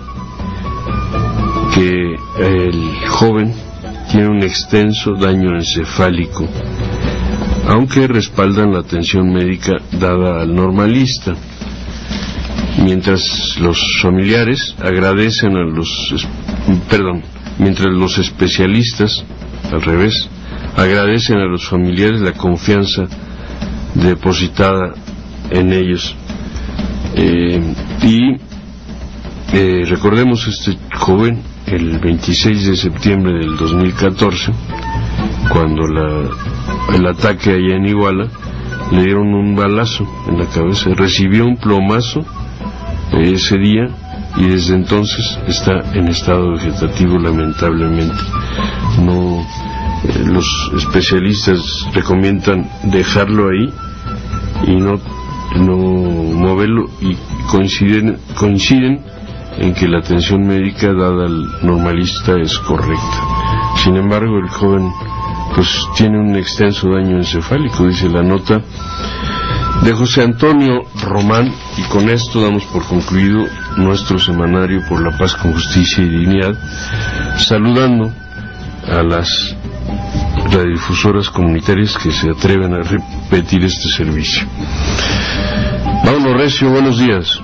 que el joven tiene un extenso daño encefálico, aunque respaldan la atención médica dada al normalista, mientras los familiares agradecen a los perdón, mientras los especialistas, al revés, agradecen a los familiares la confianza depositada en ellos. Eh, y eh, recordemos, este joven, el veintiséis de septiembre del dos mil catorce, cuando la, el ataque allá en Iguala, le dieron un balazo en la cabeza, recibió un plomazo ese día y desde entonces está en estado vegetativo, lamentablemente. No, eh, los especialistas recomiendan dejarlo ahí y no, no moverlo, y coinciden, coinciden en que la atención médica dada al normalista es correcta. Sin embargo, el joven pues tiene un extenso daño encefálico, dice la nota de José Antonio Román, y con esto damos por concluido nuestro semanario por la paz con justicia y dignidad, saludando a las radiodifusoras comunitarias que se atreven a repetir este servicio. Vámonos, Recio, buenos días.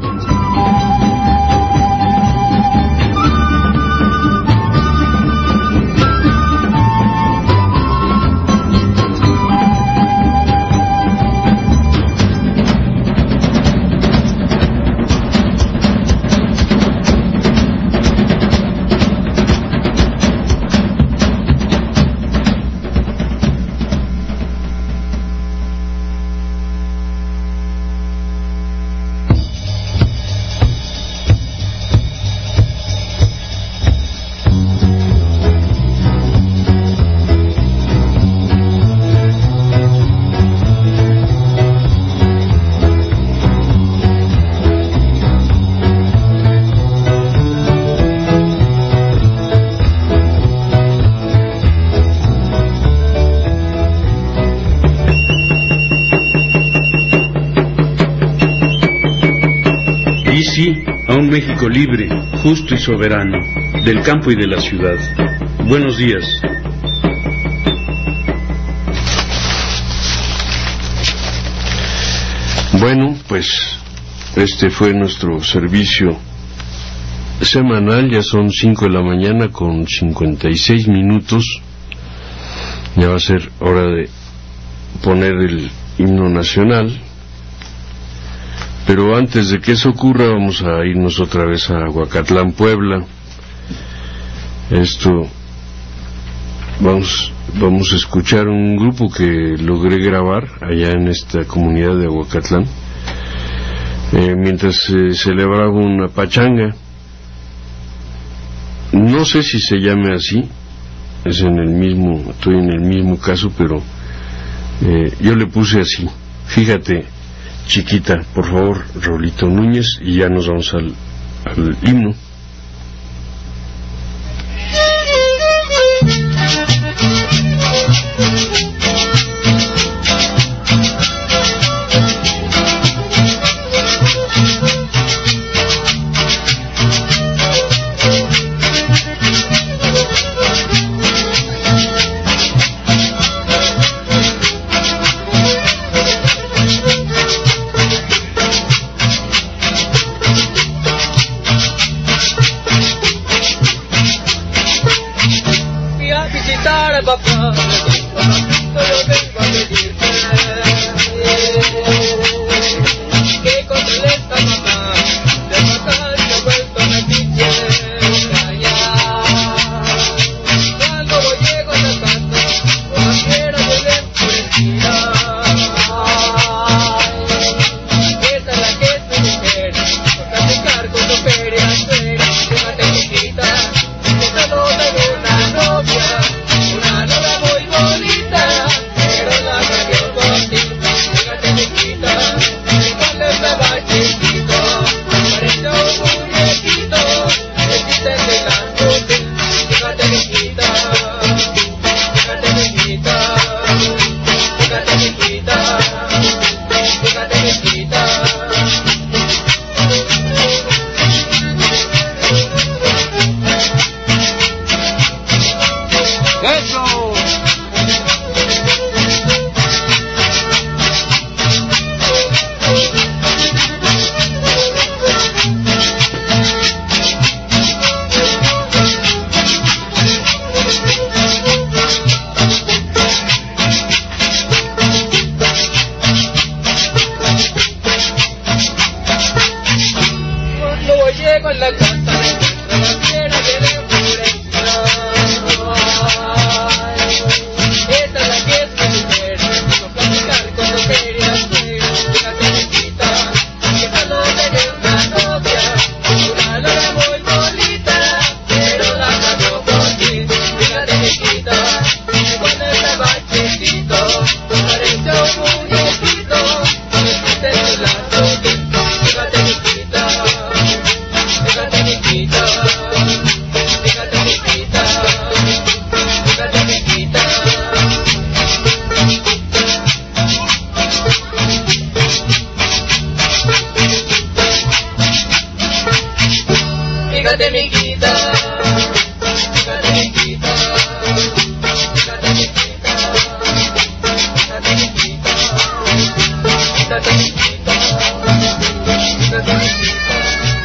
México libre, justo y soberano, del campo y de la ciudad. Buenos días. Bueno, pues este fue nuestro servicio semanal. Ya son cinco de la mañana con cincuenta y seis minutos. Ya va a ser hora de poner el himno nacional. Pero antes de que eso ocurra, vamos a irnos otra vez a Aguacatlán, Puebla. Esto, vamos, vamos a escuchar un grupo que logré grabar allá en esta comunidad de Aguacatlán, eh, mientras se celebraba una pachanga. No sé si se llame así, es en el mismo, estoy en el mismo caso, pero eh, yo le puse así. Fíjate, chiquita, por favor, Rolito Núñez, y ya nos vamos al, al himno. para papá, solo vengo a pedirte que controles a mamá, de pasar se ha vuelto noticia. Cuando voy llego a la casa, una fiera viene enfurecida. Esa es la que es mi mujer, por platicar con tu feria, suegra, déjate chiquita, esa no tengo una novia, una novia muy bonita, pero la cambió por ti, déjate chiquita, cuando estaba chiquito, parecía un muñequito, existe delante, déjate chiquita, déjate chiquita, déjate chiquita, déjate chiquita. ¡Eso! Cuando llego a la casa, la fiera viene enfurecida. Esta es la que es mi mujer, no platicar con tu querida suegra, déjate chiquita, que cuando tenía una novia, una lola muy bonita, pero la cambió por ti, déjate chiquita, que cuando estaba chiquito, parecía un muñequito, existe en la noche, déjate chiquita, déjate chiquita, déjate chiquita, déjate chiquita. Fíjate mi quita, fíjate mi quita, fíjate mi quita, fíjate mi quita, fíjate mi quita, fíjate mi quita.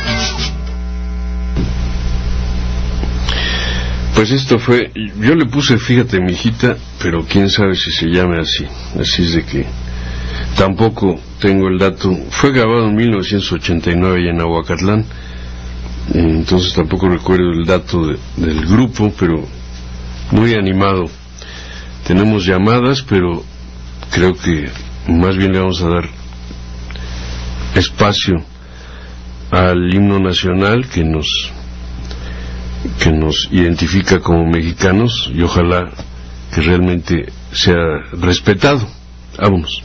Pues esto fue, yo le puse fíjate mijita, pero quién sabe si se llame así, así es de que tampoco tengo el dato. Fue grabado en mil novecientos ochenta y nueve y en Aguacatlán, entonces tampoco recuerdo el dato de, del grupo, pero muy animado. Tenemos llamadas, pero creo que más bien le vamos a dar espacio al himno nacional que nos que nos identifica como mexicanos y ojalá que realmente sea respetado. Vámonos.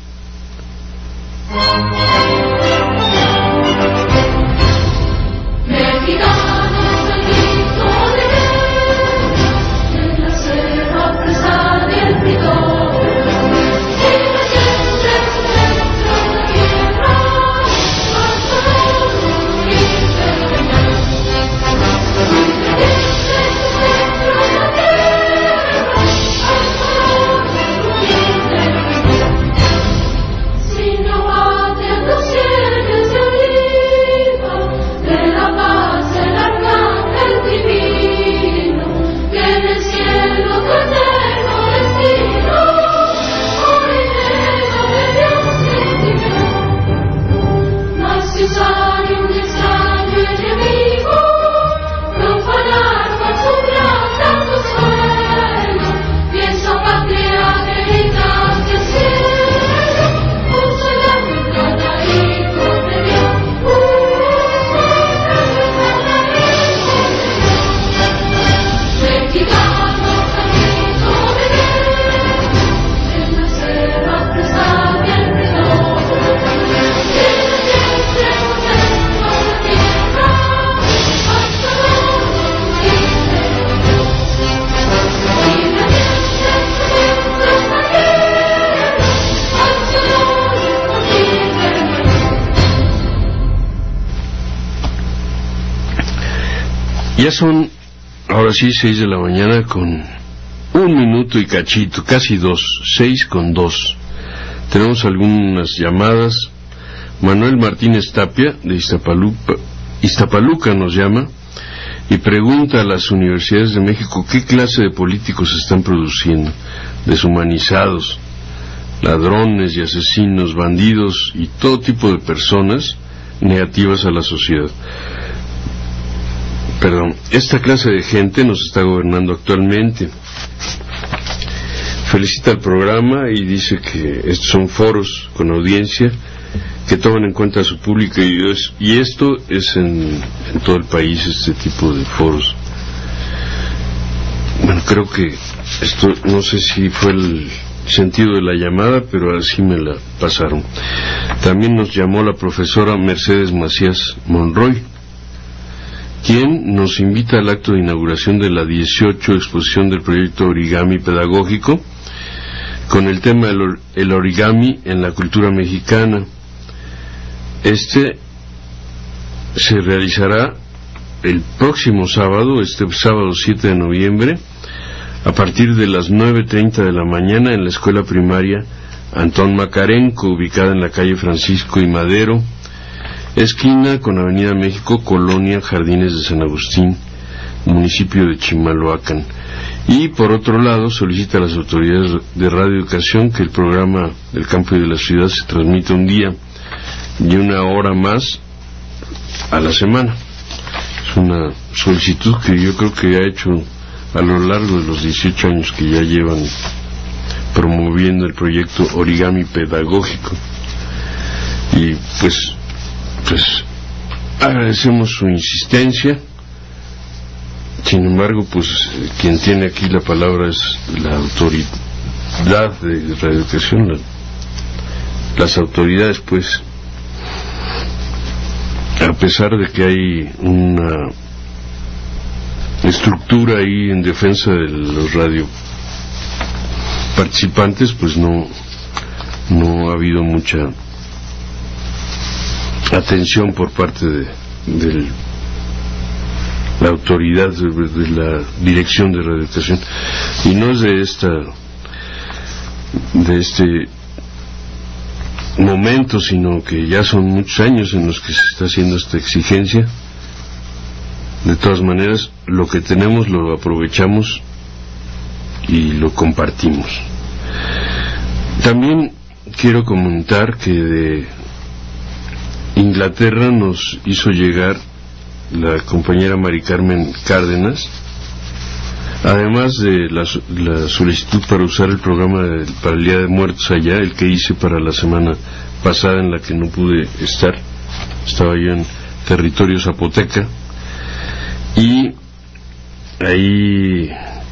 Ya son, ahora sí, seis de la mañana con un minuto y cachito, casi dos, seis con dos. Tenemos algunas llamadas. Manuel Martínez Tapia, de Iztapaluca, Iztapaluca nos llama. y pregunta a las universidades de México qué clase de políticos se están produciendo, deshumanizados, ladrones y asesinos, bandidos y todo tipo de personas negativas a la sociedad. Perdón, esta clase de gente nos está gobernando actualmente. Felicita el programa y dice que estos son foros con audiencia que toman en cuenta a su público, y, es, y esto es en, en todo el país, este tipo de foros. Bueno, creo que esto, no sé si fue el sentido de la llamada, pero así me la pasaron. También nos llamó la profesora Mercedes Macías Monroy, quien nos invita al acto de inauguración de la dieciocho exposición del proyecto Origami Pedagógico, con el tema el, el origami en la cultura mexicana. Este se realizará el próximo sábado, este sábado siete de noviembre, a partir de las nueve treinta de la mañana en la escuela primaria Antón Macarenco, ubicada en la calle Francisco y Madero, esquina con Avenida México, Colonia Jardines de San Agustín, municipio de Chimalhuacán. Y por otro lado solicita a las autoridades de radioeducación que el programa del campo y de la ciudad se transmita un día y una hora más a la semana. Es una solicitud que yo creo que ha hecho a lo largo de los dieciocho años que ya llevan promoviendo el proyecto Origami Pedagógico. Y pues pues agradecemos su insistencia. Sin embargo, pues quien tiene aquí la palabra es la autoridad de radioeducación, la, las autoridades, pues, a pesar de que hay una estructura ahí en defensa de los radio participantes, pues no no ha habido mucha atención por parte de, de la autoridad de, de la dirección de radioeducación, y no es de esta de este momento, sino que ya son muchos años en los que se está haciendo esta exigencia. De todas maneras, lo que tenemos lo aprovechamos y lo compartimos. También quiero comentar que de Inglaterra nos hizo llegar la compañera Mari Carmen Cárdenas, además de la, la solicitud para usar el programa de, para el Día de Muertos allá, el que hice para la semana pasada en la que no pude estar, estaba yo en territorio zapoteca, y ahí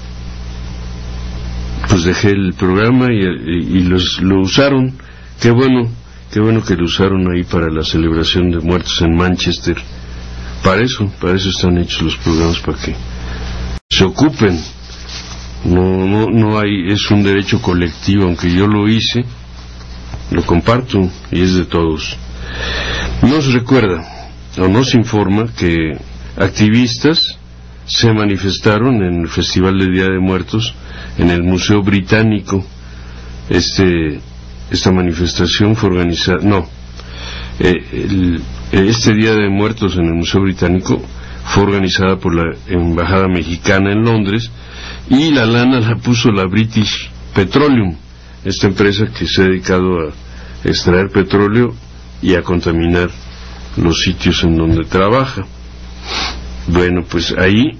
pues dejé el programa y, y, y los, lo usaron. Qué bueno, qué bueno que lo usaron ahí para la celebración de muertos en Manchester. Para eso, para eso están hechos los programas, para que se ocupen. No, no, no hay, es un derecho colectivo, aunque yo lo hice, lo comparto y es de todos. Nos recuerda o nos informa que activistas se manifestaron en el Festival del Día de Muertos en el Museo Británico. Este, esta manifestación fue organizada, no, eh, el, este Día de Muertos en el Museo Británico fue organizada por la Embajada Mexicana en Londres, y la lana la puso la British Petroleum, esta empresa que se ha dedicado a extraer petróleo y a contaminar los sitios en donde trabaja. Bueno, pues ahí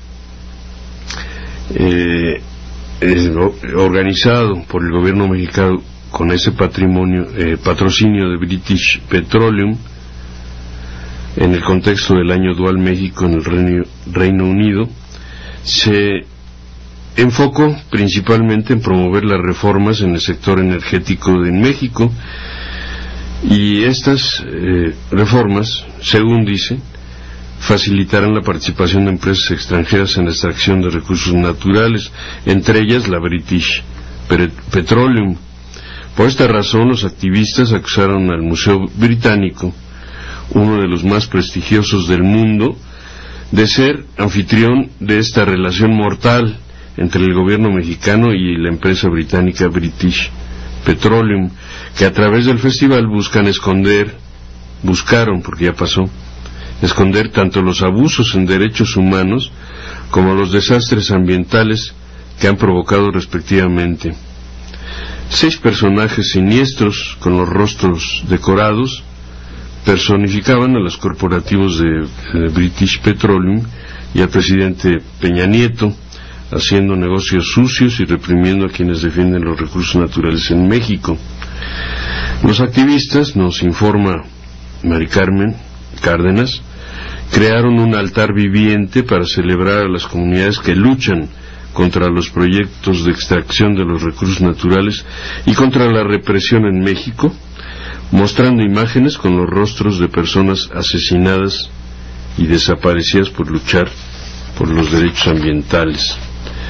eh, es organizado por el gobierno mexicano con ese patrimonio, eh, patrocinio de British Petroleum, en el contexto del año dual México en el Reino, Reino Unido, se enfocó principalmente en promover las reformas en el sector energético de México, y estas eh, reformas, según dicen, facilitarán la participación de empresas extranjeras en la extracción de recursos naturales, entre ellas la British Petroleum. Por esta razón, los activistas acusaron al Museo Británico, uno de los más prestigiosos del mundo, de ser anfitrión de esta relación mortal entre el gobierno mexicano y la empresa británica British Petroleum, que a través del festival buscan esconder, buscaron, porque ya pasó, esconder tanto los abusos en derechos humanos como los desastres ambientales que han provocado respectivamente. Seis personajes siniestros con los rostros decorados personificaban a los corporativos de, de British Petroleum y al presidente Peña Nieto, haciendo negocios sucios y reprimiendo a quienes defienden los recursos naturales en México. Los activistas, nos informa Mari Carmen Cárdenas, crearon un altar viviente para celebrar a las comunidades que luchan contra los proyectos de extracción de los recursos naturales y contra la represión en México, mostrando imágenes con los rostros de personas asesinadas y desaparecidas por luchar por los derechos ambientales.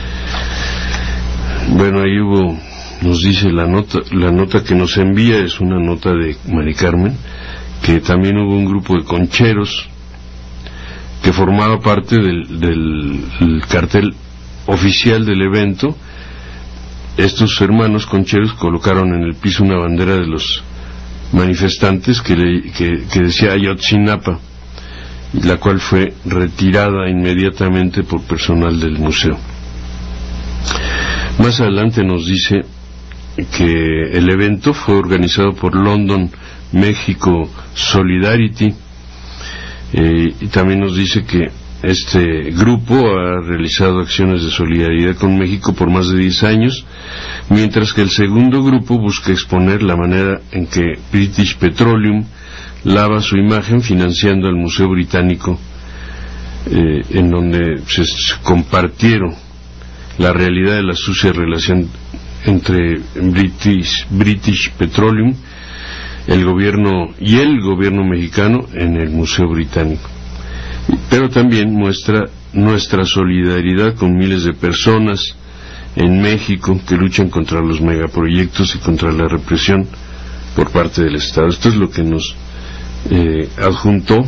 Bueno, ahí hubo, nos dice la nota, la nota que nos envía es una nota de Mari Carmen, que también hubo un grupo de concheros que formaba parte del, del, del cartel oficial del evento. Estos hermanos concheros colocaron en el piso una bandera de los manifestantes que, le, que, que decía Ayotzinapa, la cual fue retirada inmediatamente por personal del museo. Más adelante nos dice que el evento fue organizado por London México Solidarity, eh, y también nos dice que este grupo ha realizado acciones de solidaridad con México por más de diez años, mientras que el segundo grupo busca exponer la manera en que British Petroleum lava su imagen financiando el Museo Británico, eh, en donde se compartieron la realidad de la sucia relación entre British, British Petroleum, el gobierno y el gobierno mexicano en el Museo Británico. Pero también muestra nuestra solidaridad con miles de personas en México que luchan contra los megaproyectos y contra la represión por parte del Estado. Esto es lo que nos eh, adjuntó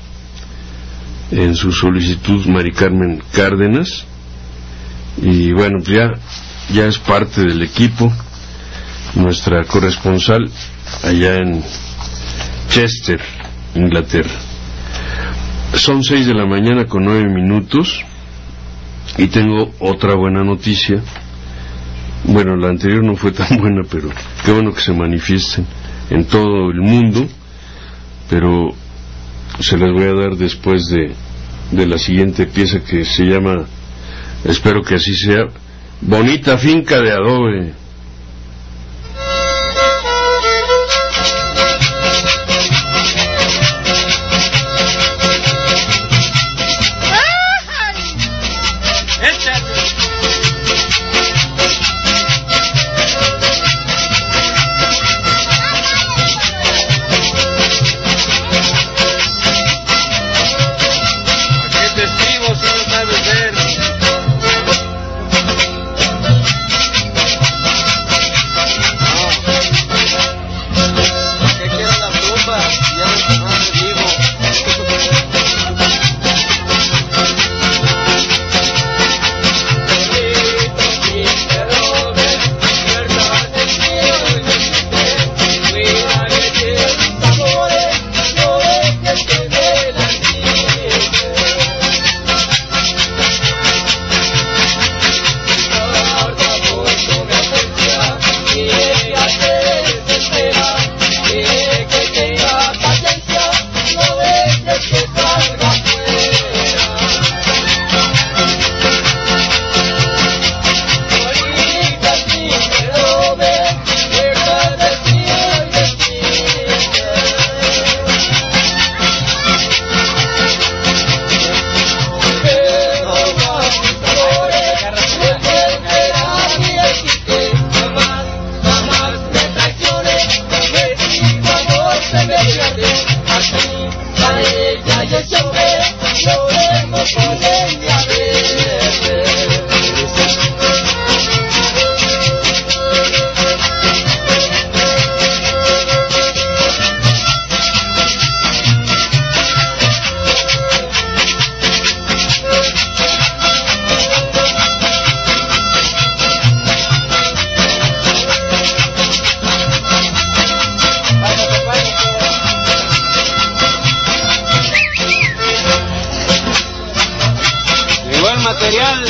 en su solicitud Mari Carmen Cárdenas, y bueno, ya, ya es parte del equipo nuestra corresponsal allá en Chester, Inglaterra. Son seis de la mañana con nueve minutos y tengo otra buena noticia. Bueno, la anterior no fue tan buena, pero qué bueno que se manifiesten en todo el mundo, pero se las voy a dar después de, de la siguiente pieza que se llama, espero que así sea, Bonita Finca de Adobe.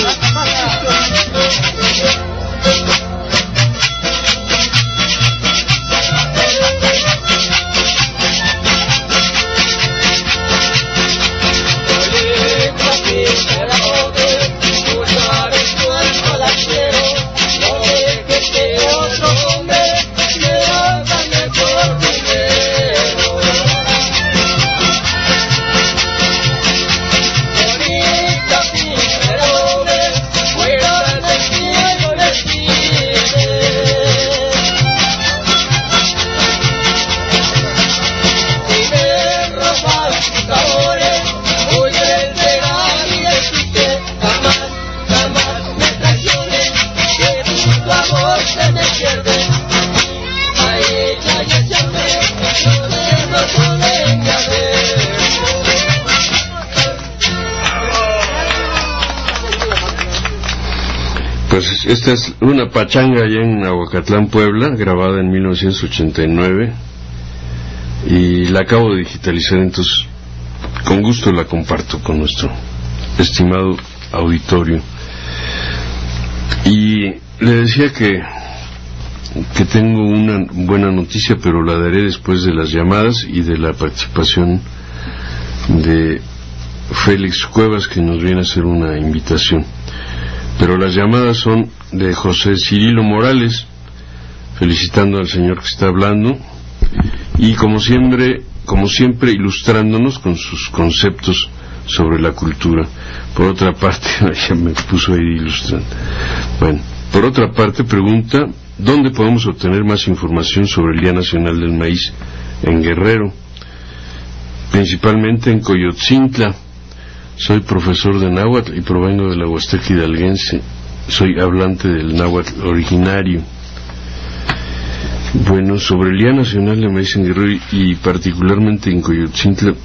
Pues esta es una pachanga allá en Aguacatlán, Puebla, grabada en mil novecientos ochenta y nueve, y la acabo de digitalizar, entonces con gusto la comparto con nuestro estimado auditorio. Y le decía que que tengo una buena noticia, pero la daré después de las llamadas y de la participación de Félix Cuevas, que nos viene a hacer una invitación. Pero las llamadas son de José Cirilo Morales, felicitando al señor que está hablando, y como siempre, como siempre ilustrándonos con sus conceptos sobre la cultura. Por otra parte, ya me puso ahí ilustrando. Bueno, por otra parte pregunta, ¿dónde podemos obtener más información sobre el Día Nacional del Maíz en Guerrero? Principalmente en Coyotzintla. Soy profesor de náhuatl y provengo de la Huasteca Hidalguense. Soy hablante del náhuatl originario. Bueno, sobre el Día Nacional del Maíz en Guerrero y particularmente en Coyotzintla,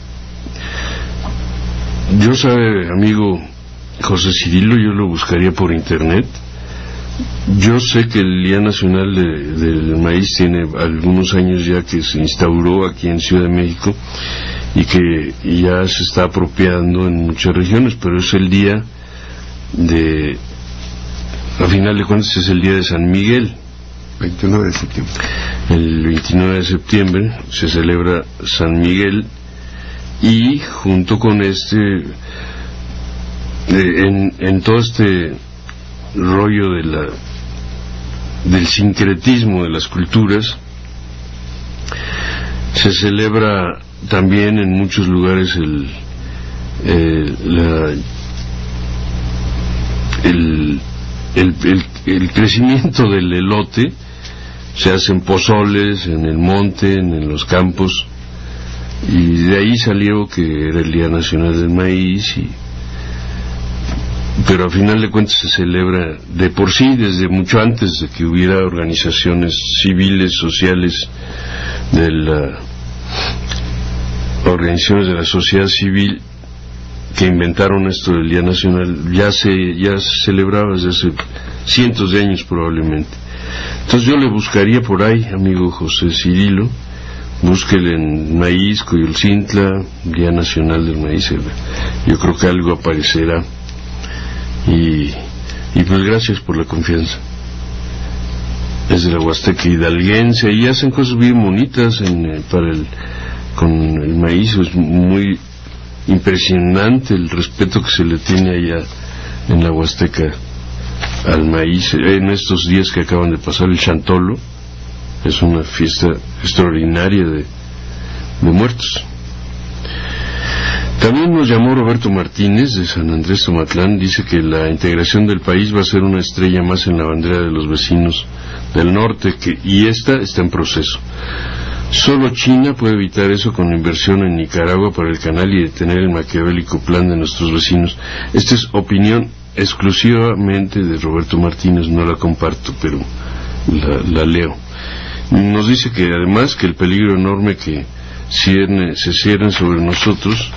yo sabe, amigo José Cirilo, yo lo buscaría por internet. Yo sé que el Día Nacional de, del Maíz tiene algunos años ya que se instauró aquí en Ciudad de México y que ya se está apropiando en muchas regiones, pero es el día de, a final de cuentas es el día de San Miguel. veintinueve de septiembre. El veintinueve de septiembre se celebra San Miguel, y junto con este, en, en todo este rollo de la del sincretismo de las culturas, se celebra también en muchos lugares el eh, la, el, el, el, el crecimiento del elote. Se hacen pozoles en el monte, en los campos, y de ahí salió que era el Día Nacional del Maíz, y pero a final de cuentas se celebra de por sí desde mucho antes de que hubiera organizaciones civiles, sociales, de la organizaciones de la sociedad civil que inventaron esto del Día Nacional. Ya se ya se celebraba desde hace cientos de años probablemente. Entonces yo le buscaría por ahí, amigo José Cirilo, búsquele en maíz, Coyotzintla, Día Nacional del Maíz. Yo creo que algo aparecerá. Y, y pues gracias por la confianza. Es de la Huasteca Hidalguense y hacen cosas bien bonitas en, para el, con el maíz. Es muy impresionante el respeto que se le tiene allá en la Huasteca al maíz. En estos días que acaban de pasar, el Chantolo es una fiesta extraordinaria de, de muertos. También nos llamó Roberto Martínez de San Andrés Tomatlán. Dice que la integración del país va a ser una estrella más en la bandera de los vecinos del norte, que, y esta está en proceso. Solo China puede evitar eso con la inversión en Nicaragua para el canal y detener el maquiavélico plan de nuestros vecinos. Esta es opinión exclusivamente de Roberto Martínez, no la comparto, pero la, la leo. Nos dice que además que el peligro enorme que cierne, se cierne sobre nosotros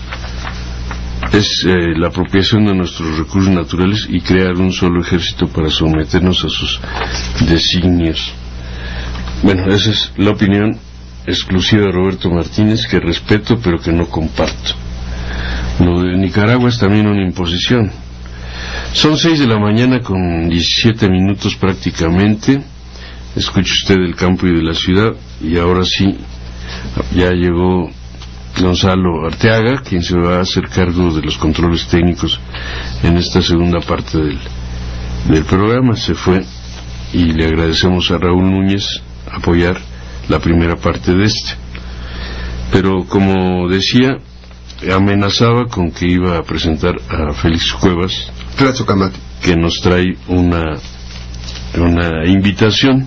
es eh, la apropiación de nuestros recursos naturales y crear un solo ejército para someternos a sus designios. Bueno, esa es la opinión exclusiva de Roberto Martínez, que respeto pero que no comparto. Lo de Nicaragua es también una imposición. Son seis de la mañana con diecisiete minutos prácticamente. Escucha usted del campo y de la ciudad. Y ahora sí, ya llegó Gonzalo Arteaga, quien se va a hacer cargo de los controles técnicos en esta segunda parte del, del programa. Se fue y le agradecemos a Raúl Núñez apoyar la primera parte de este. Pero como decía, amenazaba con que iba a presentar a Félix Cuevas, que nos trae una una invitación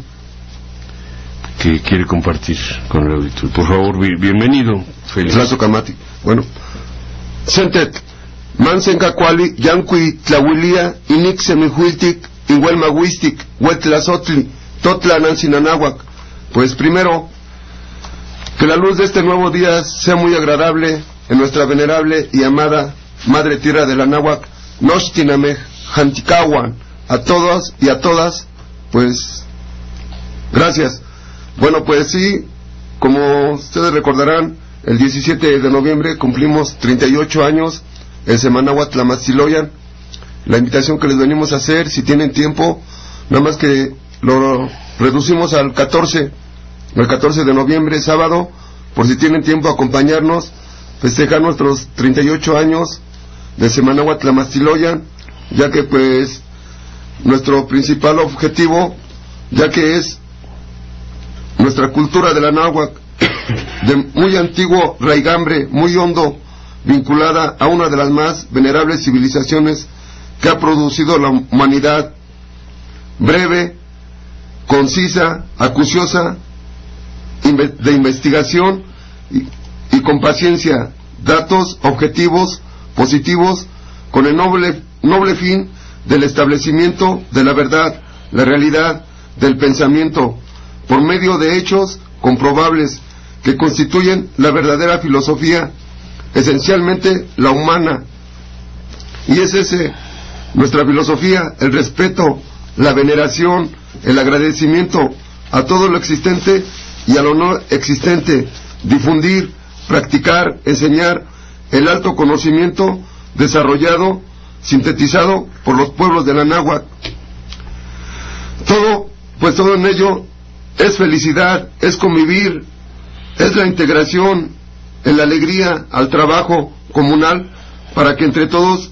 que quiere compartir con el auditorio. Por favor, bi bienvenido, Félix. Bueno, Sentet, Mansencacuali, Yanqui, Tlahuilia, Inix Semihuiltic, Inhuelmahuistic, Huetlazotli, Totla Nancinanahuac. Pues primero, que la luz de este nuevo día sea muy agradable en nuestra venerable y amada Madre Tierra de la Náhuac, Nochtinamej, Janticahuan, a todos y a todas, pues, gracias. Bueno, pues sí, como ustedes recordarán, el diecisiete de noviembre cumplimos treinta y ocho años en Semanáhuatl Tlamatziloyan. La invitación que les venimos a hacer, si tienen tiempo, nada más que lo reducimos al catorce, el catorce de noviembre, sábado, por si tienen tiempo acompañarnos, festejar nuestros treinta y ocho años de Semanáhuatl Tlamatziloyan, ya que pues nuestro principal objetivo, ya que es nuestra cultura de la náhuatl, de muy antiguo raigambre, muy hondo, vinculada a una de las más venerables civilizaciones que ha producido la humanidad, breve, concisa, acuciosa, de investigación y, y con paciencia, datos objetivos, positivos, con el noble, noble fin del establecimiento de la verdad, la realidad del pensamiento, por medio de hechos comprobables que constituyen la verdadera filosofía, esencialmente la humana. Y es ese, nuestra filosofía, el respeto, la veneración, el agradecimiento a todo lo existente y a lo no existente, difundir, practicar, enseñar el alto conocimiento desarrollado, sintetizado por los pueblos de la náhuatl. Todo, pues todo en ello es felicidad, es convivir, es la integración, en la alegría al trabajo comunal, para que entre todos,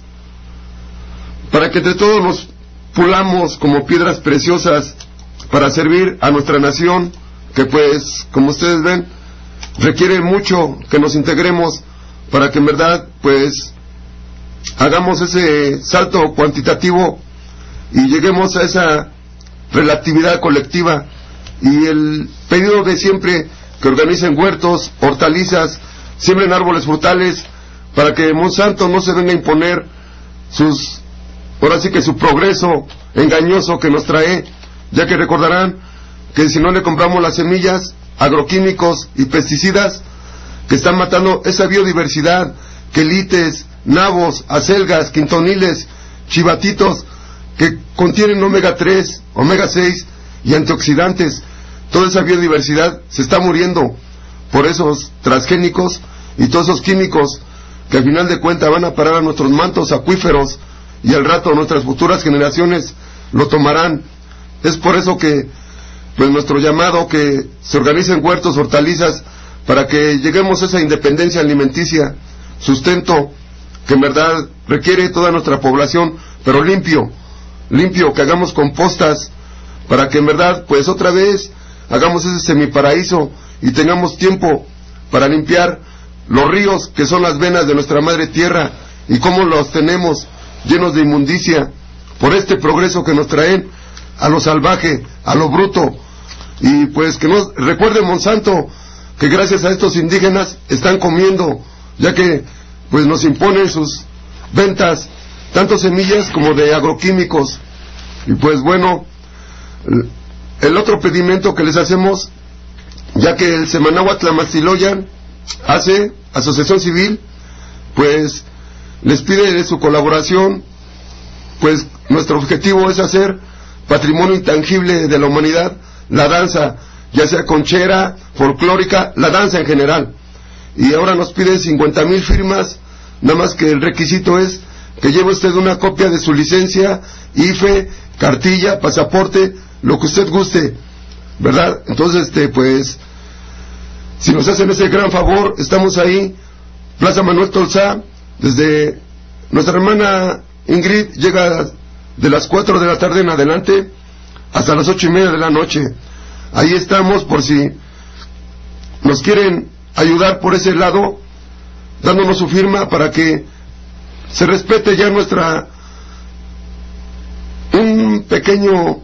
para que entre todos nos pulamos como piedras preciosas para servir a nuestra nación, que pues, como ustedes ven, requiere mucho que nos integremos para que en verdad, pues, hagamos ese salto cuantitativo y lleguemos a esa relatividad colectiva. Y el pedido de siempre, que organicen huertos, hortalizas, siembren árboles frutales, para que Monsanto no se venga a imponer sus, ahora sí que su progreso engañoso que nos trae, ya que recordarán que si no le compramos las semillas, agroquímicos y pesticidas que están matando esa biodiversidad, quelites, nabos, acelgas, quintoniles, chivatitos, que contienen omega tres, omega seis y antioxidantes. Toda esa biodiversidad se está muriendo por esos transgénicos y todos esos químicos que al final de cuentas van a parar a nuestros mantos acuíferos, y al rato nuestras futuras generaciones lo tomarán. Es por eso que pues nuestro llamado, que se organicen huertos, hortalizas, para que lleguemos a esa independencia alimenticia, sustento que en verdad requiere toda nuestra población, pero limpio, limpio, que hagamos compostas, para que en verdad pues otra vez hagamos ese semiparaíso y tengamos tiempo para limpiar los ríos, que son las venas de nuestra madre tierra, y cómo los tenemos llenos de inmundicia por este progreso que nos traen a lo salvaje, a lo bruto. Y pues que nos recuerde Monsanto que gracias a estos indígenas están comiendo, ya que pues nos imponen sus ventas, tanto semillas como de agroquímicos. Y pues bueno, el otro pedimento que les hacemos, ya que el Semanáhuatl Tlamatziloyan hace asociación civil, pues les pide de su colaboración, pues nuestro objetivo es hacer patrimonio intangible de la humanidad, la danza, ya sea conchera, folclórica, la danza en general. Y ahora nos piden cincuenta mil firmas, nada más que el requisito es que lleve usted una copia de su licencia, I F E, cartilla, pasaporte, lo que usted guste, ¿verdad? Entonces, este, pues, si nos hacen ese gran favor, estamos ahí, Plaza Manuel Tolsá, desde nuestra hermana Ingrid llega de las cuatro de la tarde en adelante hasta las ocho y media de la noche. Ahí estamos por si nos quieren ayudar por ese lado, dándonos su firma para que se respete ya nuestra, un pequeño,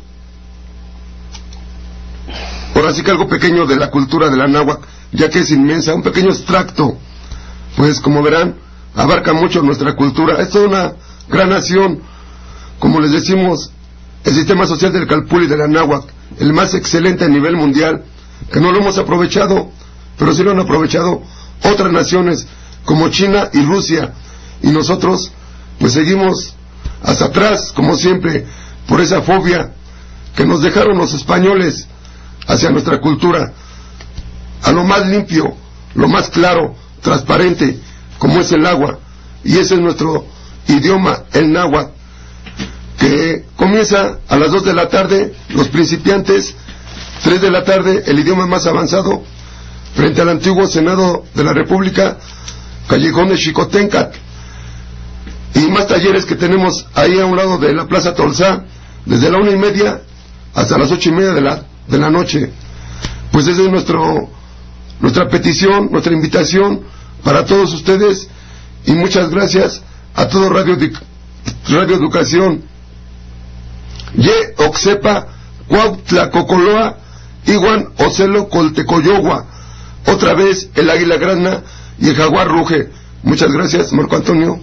ahora sí que algo pequeño de la cultura de la náhuatl, ya que es inmensa, un pequeño extracto, pues como verán, abarca mucho nuestra cultura. Es toda una gran nación, como les decimos, el sistema social del Calpulli de la náhuatl, el más excelente a nivel mundial, que no lo hemos aprovechado, pero sí lo han aprovechado otras naciones como China y Rusia, y nosotros pues seguimos hasta atrás, como siempre, por esa fobia que nos dejaron los españoles hacia nuestra cultura, a lo más limpio, lo más claro, transparente, como es el agua, y ese es nuestro idioma, el náhuatl, que comienza a las dos de la tarde, los principiantes, tres de la tarde, el idioma más avanzado, frente al antiguo Senado de la República, Callejón de Xicoténcat, y más talleres que tenemos ahí a un lado de la Plaza Tolsá, desde la una y media hasta las ocho y media de la, de la noche. Pues esa es nuestro, nuestra petición, nuestra invitación para todos ustedes, y muchas gracias a todo Radio, Radio Educación. Ye Oxepa, Cuautlacocoloa, Iguan Ocelo Coltecoyogua. Otra vez el águila grana y el jaguar ruge. Muchas gracias, Marco Antonio.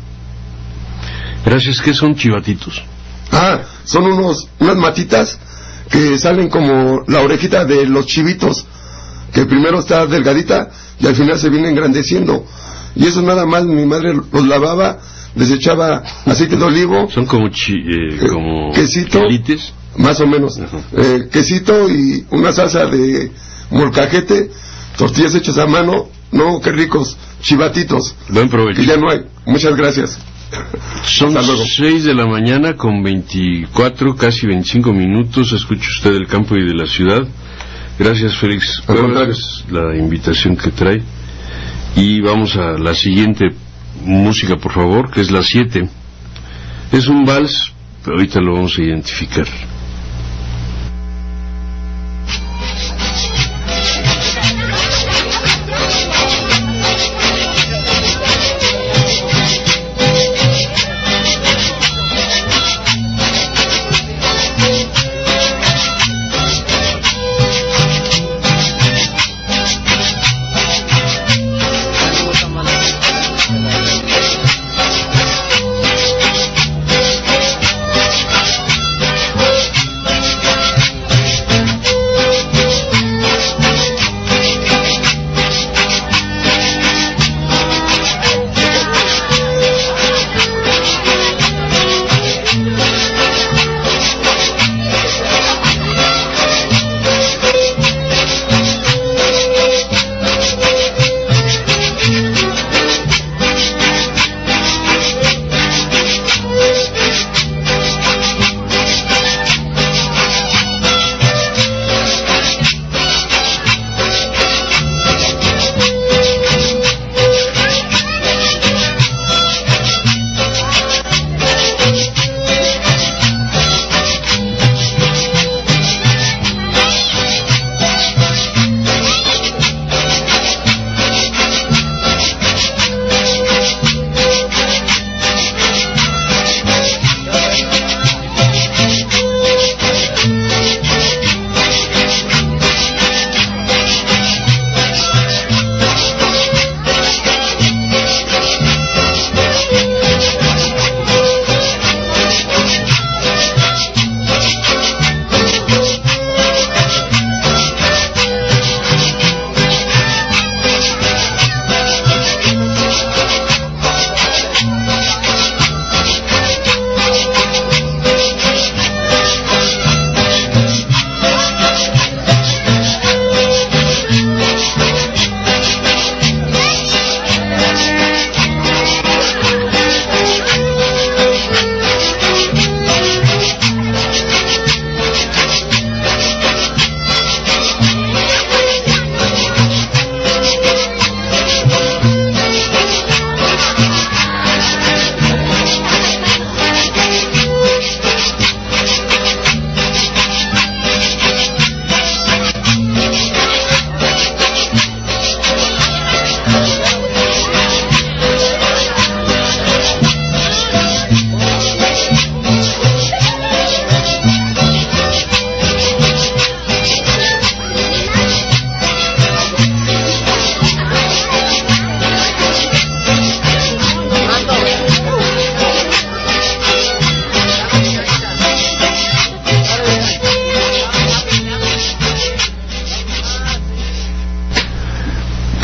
Gracias. ¿Qué son chivatitos? Ah, son unos, unas matitas que salen como la orejita de los chivitos, que primero está delgadita y al final se viene engrandeciendo. Y eso nada más mi madre los lavaba, les echaba aceite de olivo. Son como chi, eh, como quesito, chilites. Más o menos. Eh, quesito y una salsa de molcajete, tortillas hechas a mano. No, qué ricos, chivatitos. Buen provecho. Que ya no hay. Muchas gracias. Son seis de la mañana con veinticuatro, casi veinticinco minutos. Escucha usted el campo y de la ciudad. Gracias, Félix. Gracias la invitación que trae. Y vamos a la siguiente música, por favor, que es la siete. Es un vals, pero ahorita lo vamos a identificar. Thank you.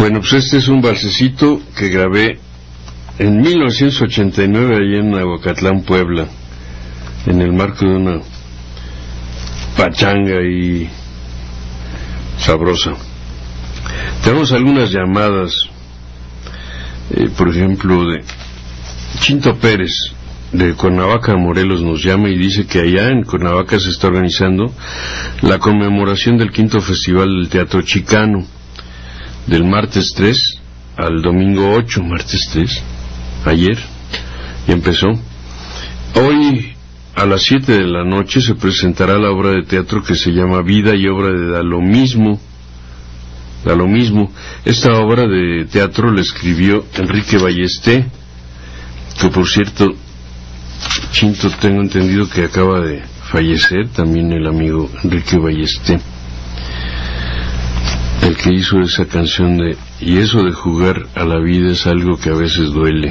Bueno, pues este es un balsecito que grabé en mil novecientos ochenta y nueve allá en Aguacatlán, Puebla, en el marco de una pachanga y sabrosa. Tenemos algunas llamadas, eh, por ejemplo, de Chinto Pérez de Cuernavaca, Morelos, nos llama y dice que allá en Cuernavaca se está organizando la conmemoración del quinto Festival del Teatro Chicano, del martes tres al domingo ocho, martes tres, ayer, y empezó. Hoy a las siete de la noche se presentará la obra de teatro que se llama Vida y Obra de Da lo Mismo. Da lo Mismo. Esta obra de teatro la escribió Enrique Ballesté, que por cierto, Chinto, tengo entendido que acaba de fallecer, también el amigo Enrique Ballesté, el que hizo esa canción de "Y eso de jugar a la vida es algo que a veces duele".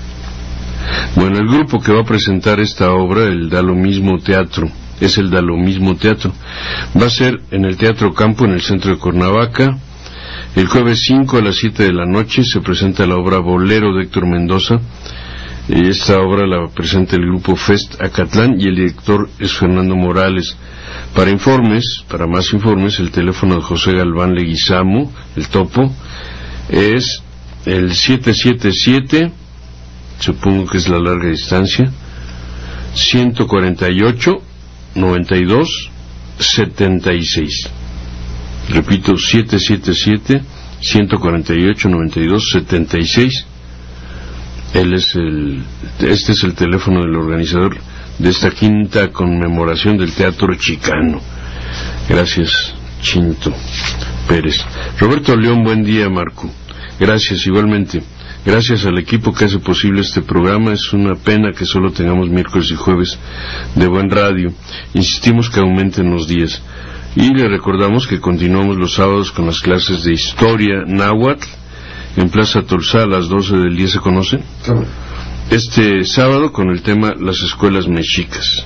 Bueno, el grupo que va a presentar esta obra, el Da lo Mismo Teatro, es el Da lo Mismo Teatro. Va a ser en el Teatro Campo, en el centro de Cuernavaca. El jueves cinco a las siete de la noche se presenta la obra Bolero de Héctor Mendoza. Y esta obra la presenta el grupo Fest Acatlán y el director es Fernando Morales. Para informes, para más informes, el teléfono de José Galván Leguizamo, el Topo, es el siete siete siete, supongo que es la larga distancia, ciento cuarenta y ocho, noventa y dos, setenta y seis. Repito, siete siete siete, ciento cuarenta y ocho, noventa y dos, setenta y seis. Él es el, este es el teléfono del organizador de esta quinta conmemoración del Teatro Chicano. Gracias, Chinto Pérez. Roberto León, buen día, Marco. Gracias, igualmente. Gracias al equipo que hace posible este programa. Es una pena que solo tengamos miércoles y jueves de buen radio. Insistimos que aumenten los días. Y le recordamos que continuamos los sábados con las clases de Historia Náhuatl en Plaza Tolsá a las doce del día. ¿Se conocen? Claro. Este sábado con el tema Las Escuelas Mexicas.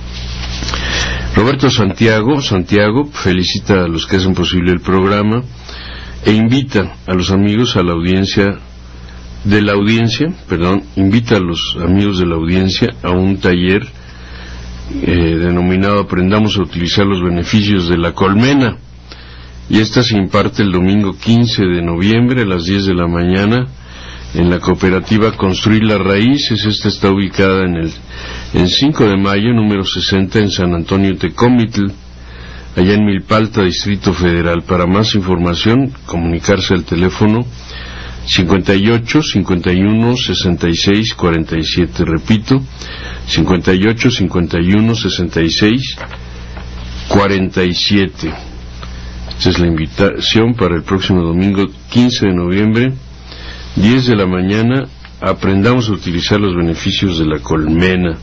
Roberto Santiago, Santiago felicita a los que hacen posible el programa e invita a los amigos a la audiencia de la audiencia, perdón, invita a los amigos de la audiencia a un taller eh, denominado Aprendamos a utilizar los beneficios de la colmena, y esta se imparte el domingo quince de noviembre a las diez de la mañana en la cooperativa Construir las Raíces. Esta está ubicada en el en cinco de mayo, número sesenta, en San Antonio Tecomitl, allá en Milpalta, Distrito Federal. Para más información, comunicarse al teléfono cincuenta y ocho, cincuenta y uno, sesenta y seis, cuarenta y siete. Repito, cincuenta y ocho, cincuenta y uno, sesenta y seis, cuarenta y siete. Esta es la invitación para el próximo domingo quince de noviembre, diez de la mañana. Aprendamos a utilizar los beneficios de la colmena.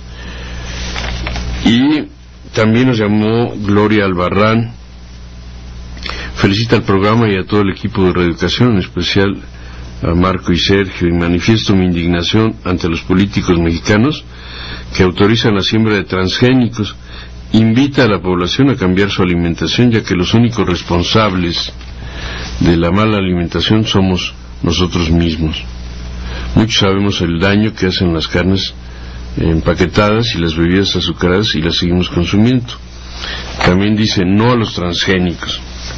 Y también nos llamó Gloria Albarrán. Felicita al programa y a todo el equipo de Reeducación, en especial a Marco y Sergio, y manifiesto mi indignación ante los políticos mexicanos que autorizan la siembra de transgénicos. Invita a la población a cambiar su alimentación, ya que los únicos responsables de la mala alimentación somos nosotros mismos. Muchos sabemos el daño que hacen las carnes empaquetadas y las bebidas azucaradas y las seguimos consumiendo. También dice no a los transgénicos.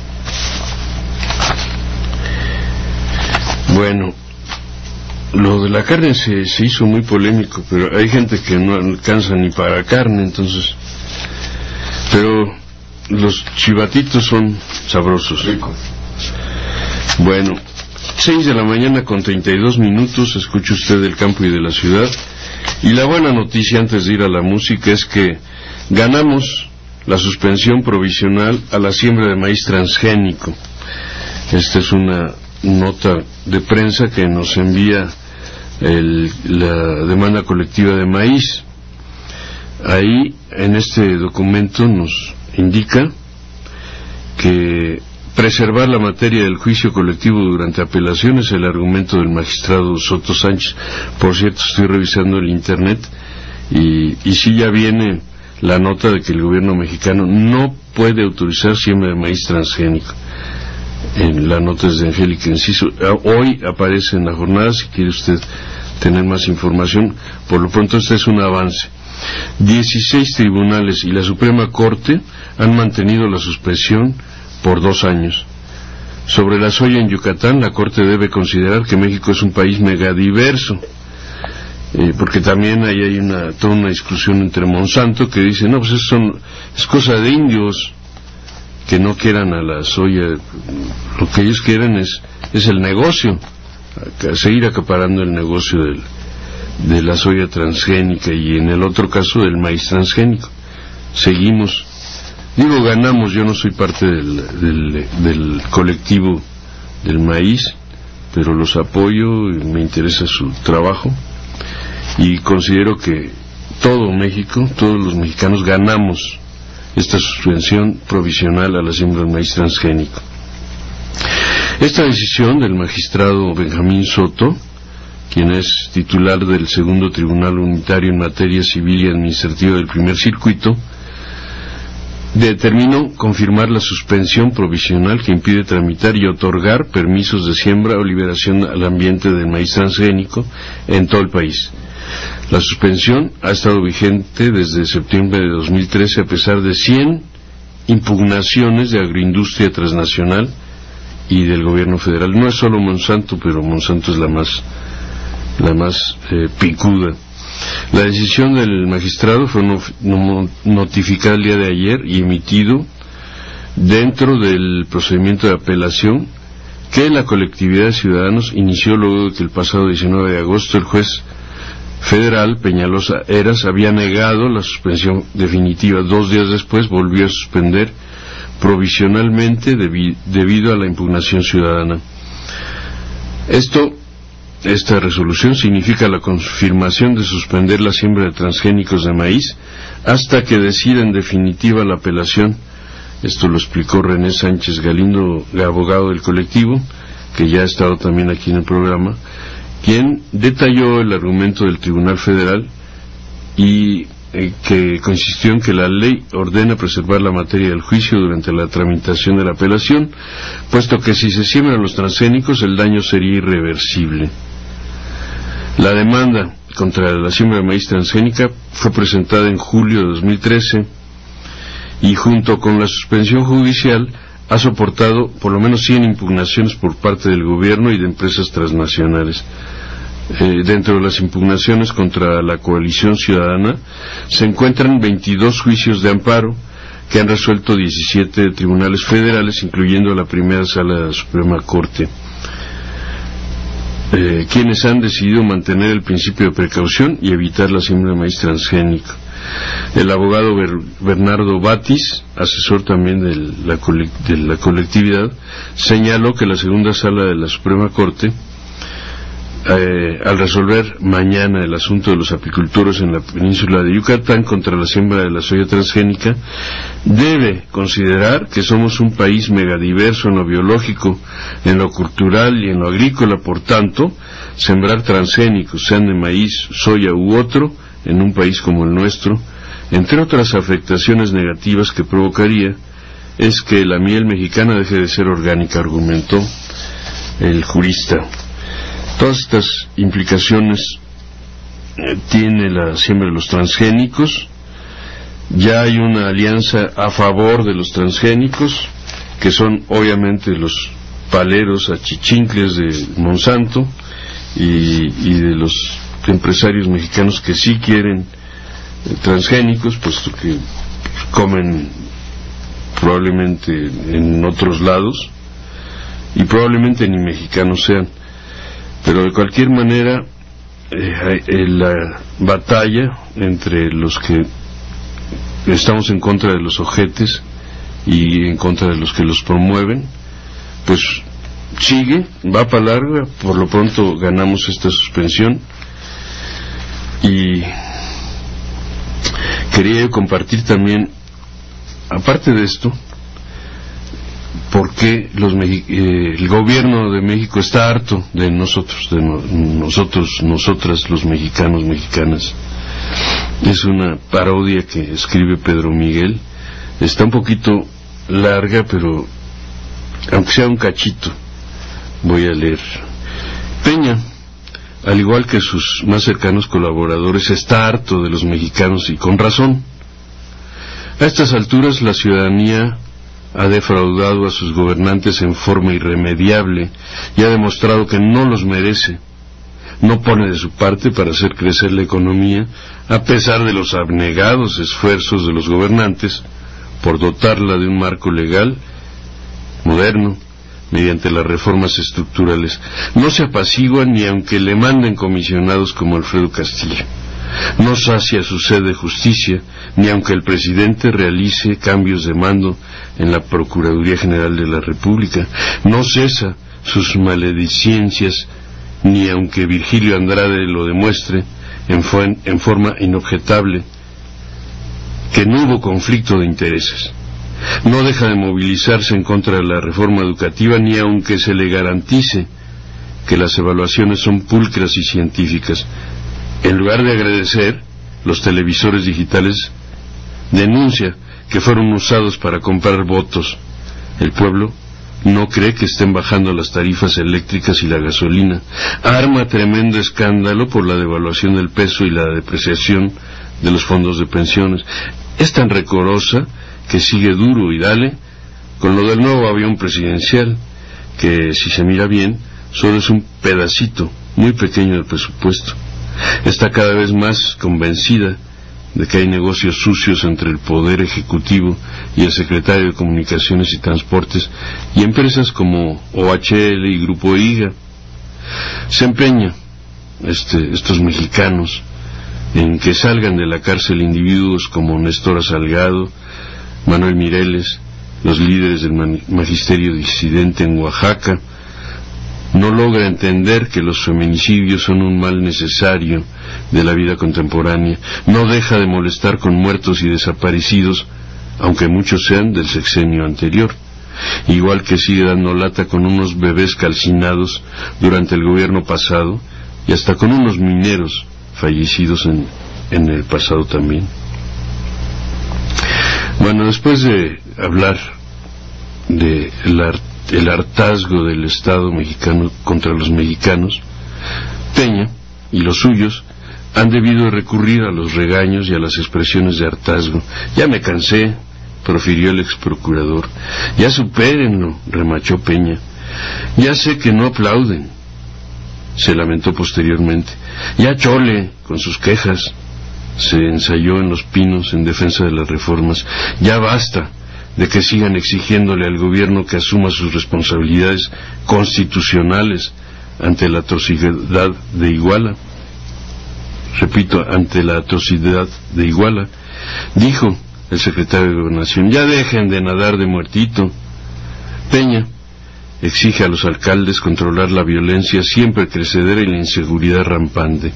Bueno, lo de la carne se, se hizo muy polémico, pero hay gente que no alcanza ni para carne, entonces... Pero los chivatitos son sabrosos. Rico. Bueno, seis de la mañana con treinta y dos minutos, escucha usted del campo y de la ciudad. Y la buena noticia antes de ir a la música es que ganamos la suspensión provisional a la siembra de maíz transgénico. Esta es una nota de prensa que nos envía el, la demanda colectiva de maíz. Ahí, en este documento, nos indica que preservar la materia del juicio colectivo durante apelación es el argumento del magistrado Soto Sánchez. Por cierto, estoy revisando el internet y, y sí ya viene la nota de que el gobierno mexicano no puede autorizar siembra de maíz transgénico. en la nota de Angélica Enciso. Hoy aparece en la jornada, si quiere usted tener más información. Por lo pronto este es un avance. dieciséis tribunales y la Suprema Corte han mantenido la suspensión por dos años. Sobre la soya en Yucatán, la Corte debe considerar que México es un país megadiverso, eh, porque también ahí hay una, toda una discusión entre Monsanto, que dice, no, pues eso son, es cosa de indios, que no quieran a la soya. Lo que ellos quieren es, es el negocio, seguir acaparando el negocio del, de la soya transgénica, y en el otro caso del maíz transgénico. Seguimos, digo ganamos, yo no soy parte del, del, del colectivo del maíz, pero los apoyo, me interesa su trabajo, y considero que todo México, todos los mexicanos ganamos esta suspensión provisional a la siembra del maíz transgénico. Esta decisión del magistrado Benjamín Soto, quien es titular del segundo Tribunal Unitario en Materia Civil y Administrativa del Primer Circuito, determinó confirmar la suspensión provisional que impide tramitar y otorgar permisos de siembra o liberación al ambiente del maíz transgénico en todo el país. La suspensión ha estado vigente desde septiembre de dos mil trece a pesar de cien impugnaciones de agroindustria transnacional y del gobierno federal. No es solo Monsanto, pero Monsanto es la más la más eh, picuda. La decisión del magistrado fue no, no, notificada el día de ayer y emitido dentro del procedimiento de apelación que la colectividad de ciudadanos inició luego de que el pasado diecinueve de agosto el juez federal Peñalosa Heras había negado la suspensión definitiva. Dos días después volvió a suspender provisionalmente debi debido a la impugnación ciudadana. Esto, esta resolución significa la confirmación de suspender la siembra de transgénicos de maíz hasta que decida en definitiva la apelación. Esto lo explicó René Sánchez Galindo, abogado del colectivo, que ya ha estado también aquí en el programa, quien detalló el argumento del Tribunal Federal y eh, que consistió en que la ley ordena preservar la materia del juicio durante la tramitación de la apelación, puesto que si se siembran los transgénicos el daño sería irreversible. La demanda contra la siembra de maíz transgénica fue presentada en julio de dos mil trece y junto con la suspensión judicial ha soportado por lo menos cien impugnaciones por parte del gobierno y de empresas transnacionales. Eh, dentro de las impugnaciones contra la coalición ciudadana se encuentran veintidós juicios de amparo que han resuelto diecisiete tribunales federales, incluyendo la primera sala de la Suprema Corte, eh, quienes han decidido mantener el principio de precaución y evitar la siembra de maíz transgénico. El abogado Ber Bernardo Batis, asesor también de la, de la colectividad, señaló que la segunda sala de la Suprema Corte, eh, al resolver mañana el asunto de los apicultores en la península de Yucatán contra la siembra de la soya transgénica, debe considerar que somos un país megadiverso en lo biológico, en lo cultural y en lo agrícola. Por tanto, sembrar transgénicos, sean de maíz, soya u otro, en un país como el nuestro, entre otras afectaciones negativas que provocaría, es que la miel mexicana deje de ser orgánica, argumentó el jurista. Todas estas implicaciones eh, tiene la siembra de los transgénicos. Ya hay una alianza a favor de los transgénicos, que son obviamente los paleros achichincles de Monsanto y, y de los empresarios mexicanos que sí quieren eh, transgénicos, puesto que comen probablemente en otros lados y probablemente ni mexicanos sean. Pero de cualquier manera, eh, eh, la batalla entre los que estamos en contra de los ojetes y en contra de los que los promueven, pues sigue, va para larga. Por lo pronto ganamos esta suspensión. Y quería compartir también, aparte de esto, por qué los eh, el gobierno de México está harto de nosotros, de no, nosotros, nosotras, los mexicanos, mexicanas. Es una parodia que escribe Pedro Miguel. Está un poquito larga, pero aunque sea un cachito, voy a leer. Peña, al igual que sus más cercanos colaboradores, está harto de los mexicanos y con razón. A estas alturas la ciudadanía ha defraudado a sus gobernantes en forma irremediable y ha demostrado que no los merece. No pone de su parte para hacer crecer la economía, a pesar de los abnegados esfuerzos de los gobernantes por dotarla de un marco legal moderno mediante las reformas estructurales. No se apacigua ni aunque le manden comisionados como Alfredo Castillo. No sacia su sed de justicia, ni aunque el presidente realice cambios de mando en la Procuraduría General de la República. No cesa sus maledicencias, ni aunque Virgilio Andrade lo demuestre en, en forma inobjetable que no hubo conflicto de intereses. No deja de movilizarse en contra de la reforma educativa, ni aunque se le garantice que las evaluaciones son pulcras y científicas. En lugar de agradecer, los televisores digitales denuncia que fueron usados para comprar votos. El pueblo no cree que estén bajando las tarifas eléctricas y la gasolina. Arma tremendo escándalo por la devaluación del peso y la depreciación de los fondos de pensiones. Es tan recorosa que sigue duro y dale con lo del nuevo avión presidencial, que si se mira bien, solo es un pedacito muy pequeño del presupuesto. Está cada vez más convencida de que hay negocios sucios entre el Poder Ejecutivo y el Secretario de Comunicaciones y Transportes y empresas como O H L y Grupo I G A. Se empeña este, estos mexicanos en que salgan de la cárcel individuos como Néstor Salgado, Manuel Mireles, los líderes del magisterio disidente en Oaxaca. No logra entender que los feminicidios son un mal necesario de la vida contemporánea. No deja de molestar con muertos y desaparecidos, aunque muchos sean del sexenio anterior. Igual que sigue dando lata con unos bebés calcinados durante el gobierno pasado y hasta con unos mineros fallecidos en, en el pasado también. Bueno, después de hablar de la el hartazgo del Estado mexicano contra los mexicanos, Peña y los suyos han debido recurrir a los regaños y a las expresiones de hartazgo. Ya me cansé, profirió el exprocurador. Ya supérenlo, remachó Peña. Ya sé que no aplauden, se lamentó posteriormente. Ya chole con sus quejas, se ensayó en Los Pinos en defensa de las reformas. Ya basta de que sigan exigiéndole al gobierno que asuma sus responsabilidades constitucionales ante la atrocidad de Iguala. Repito, ante la atrocidad de Iguala, dijo el secretario de Gobernación. Ya dejen de nadar de muertito. Peña exige a los alcaldes controlar la violencia siempre crecedera y la inseguridad rampante.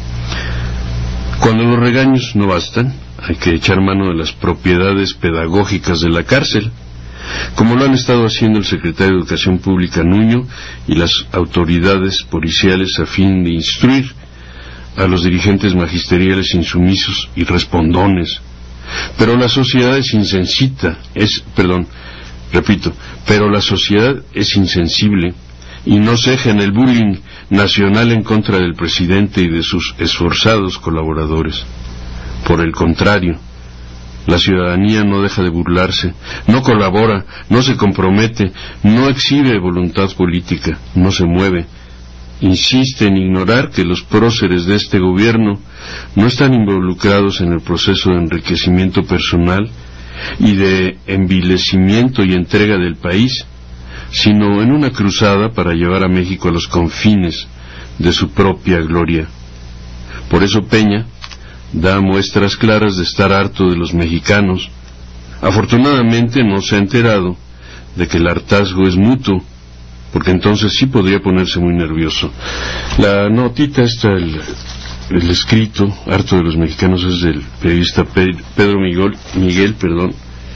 Cuando los regaños no bastan, hay que echar mano de las propiedades pedagógicas de la cárcel, como lo han estado haciendo el secretario de Educación Pública Nuño y las autoridades policiales a fin de instruir a los dirigentes magisteriales insumisos y respondones. Pero la sociedad es insensita, es, perdón, repito, pero la sociedad es insensible y no ceja en el bullying nacional en contra del presidente y de sus esforzados colaboradores. Por el contrario, la ciudadanía no deja de burlarse, no colabora, no se compromete, no exhibe voluntad política, no se mueve. Insiste en ignorar que los próceres de este gobierno no están involucrados en el proceso de enriquecimiento personal y de envilecimiento y entrega del país, sino en una cruzada para llevar a México a los confines de su propia gloria. Por eso Peña da muestras claras de estar harto de los mexicanos. Afortunadamente no se ha enterado de que el hartazgo es mutuo, porque entonces sí podría ponerse muy nervioso. La notita esta, el, el escrito, harto de los mexicanos, es del periodista Pedro Miguel, Miguel perdón,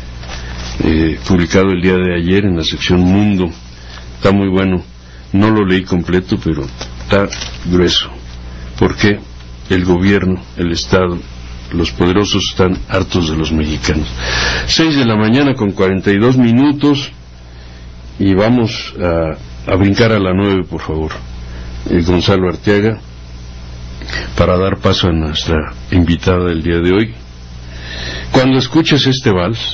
eh, publicado el día de ayer en la sección Mundo. Está muy bueno, no lo leí completo, pero está grueso, porque el gobierno, el Estado, los poderosos están hartos de los mexicanos. Seis de la mañana con cuarenta y dos minutos, y vamos a, a brincar a la nueve, por favor, eh, Gonzalo Arteaga, para dar paso a nuestra invitada del día de hoy. Cuando escuches este vals,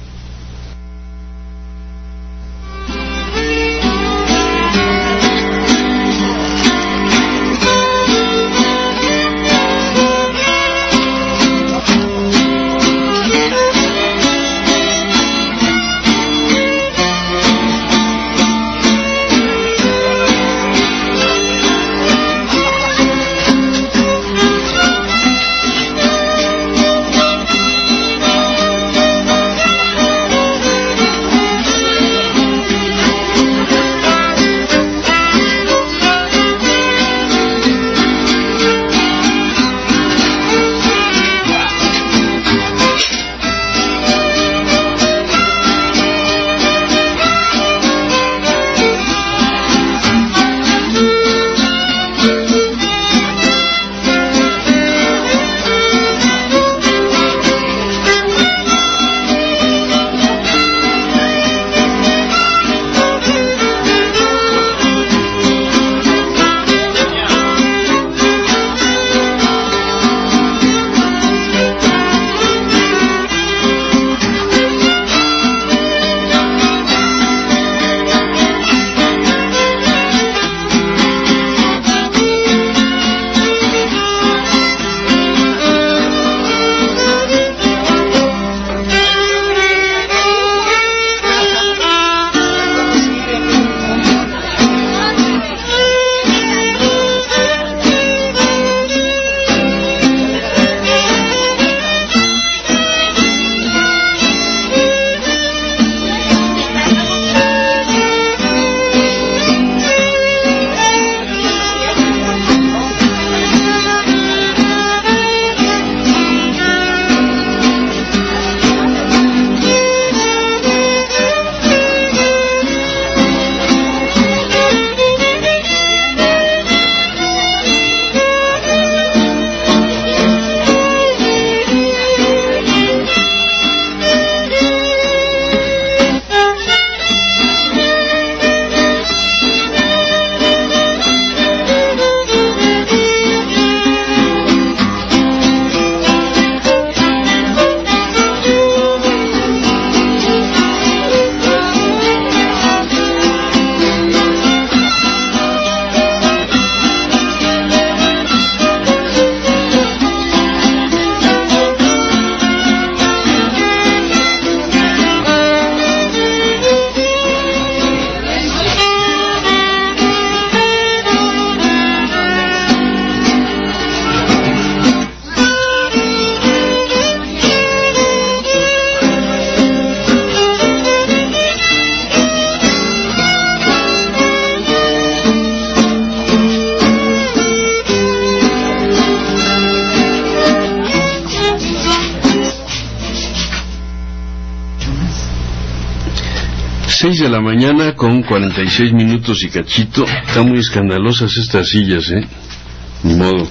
seis de la mañana con cuarenta y seis minutos y cachito. Están muy escandalosas estas sillas, ¿eh? Ni modo.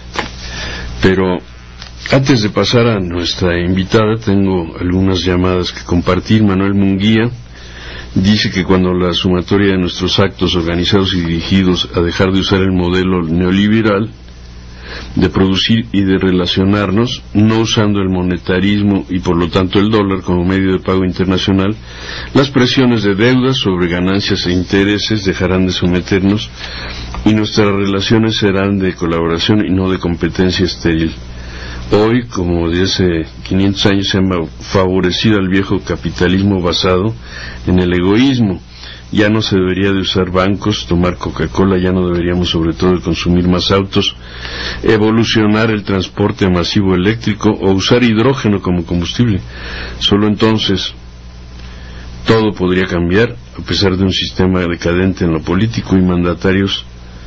Pero antes de pasar a nuestra invitada, tengo algunas llamadas que compartir. Manuel Munguía dice que cuando la sumatoria de nuestros actos organizados y dirigidos a dejar de usar el modelo neoliberal de producir y de relacionarnos, no usando el monetarismo y por lo tanto el dólar como medio de pago internacional, las presiones de deudas sobre ganancias e intereses dejarán de someternos y nuestras relaciones serán de colaboración y no de competencia estéril. Hoy, como desde hace quinientos años, se ha favorecido al viejo capitalismo basado en el egoísmo. Ya no se debería de usar bancos, tomar Coca-Cola, ya no deberíamos sobre todo de consumir más autos, evolucionar el transporte masivo eléctrico o usar hidrógeno como combustible. Solo entonces todo podría cambiar, a pesar de un sistema decadente en lo político y mandatarios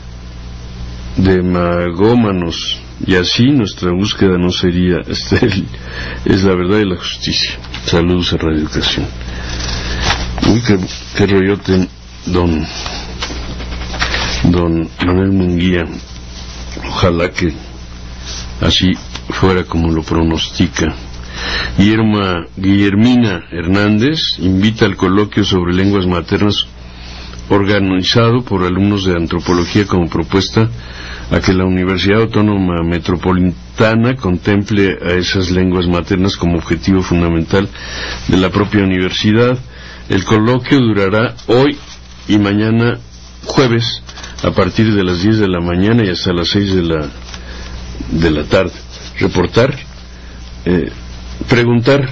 demagómanos, y así nuestra búsqueda no sería estéril. Es la verdad y la justicia. Saludos a Radio Educación. Uy, qué, qué rollote, don don Manuel Munguía. Ojalá que así fuera como lo pronostica. Guillerma, Guillermina Hernández invita al coloquio sobre lenguas maternas organizado por alumnos de antropología como propuesta a que la Universidad Autónoma Metropolitana contemple a esas lenguas maternas como objetivo fundamental de la propia universidad. El coloquio durará hoy y mañana jueves a partir de las diez de la mañana y hasta las seis de la, de la tarde. Reportar, eh, preguntar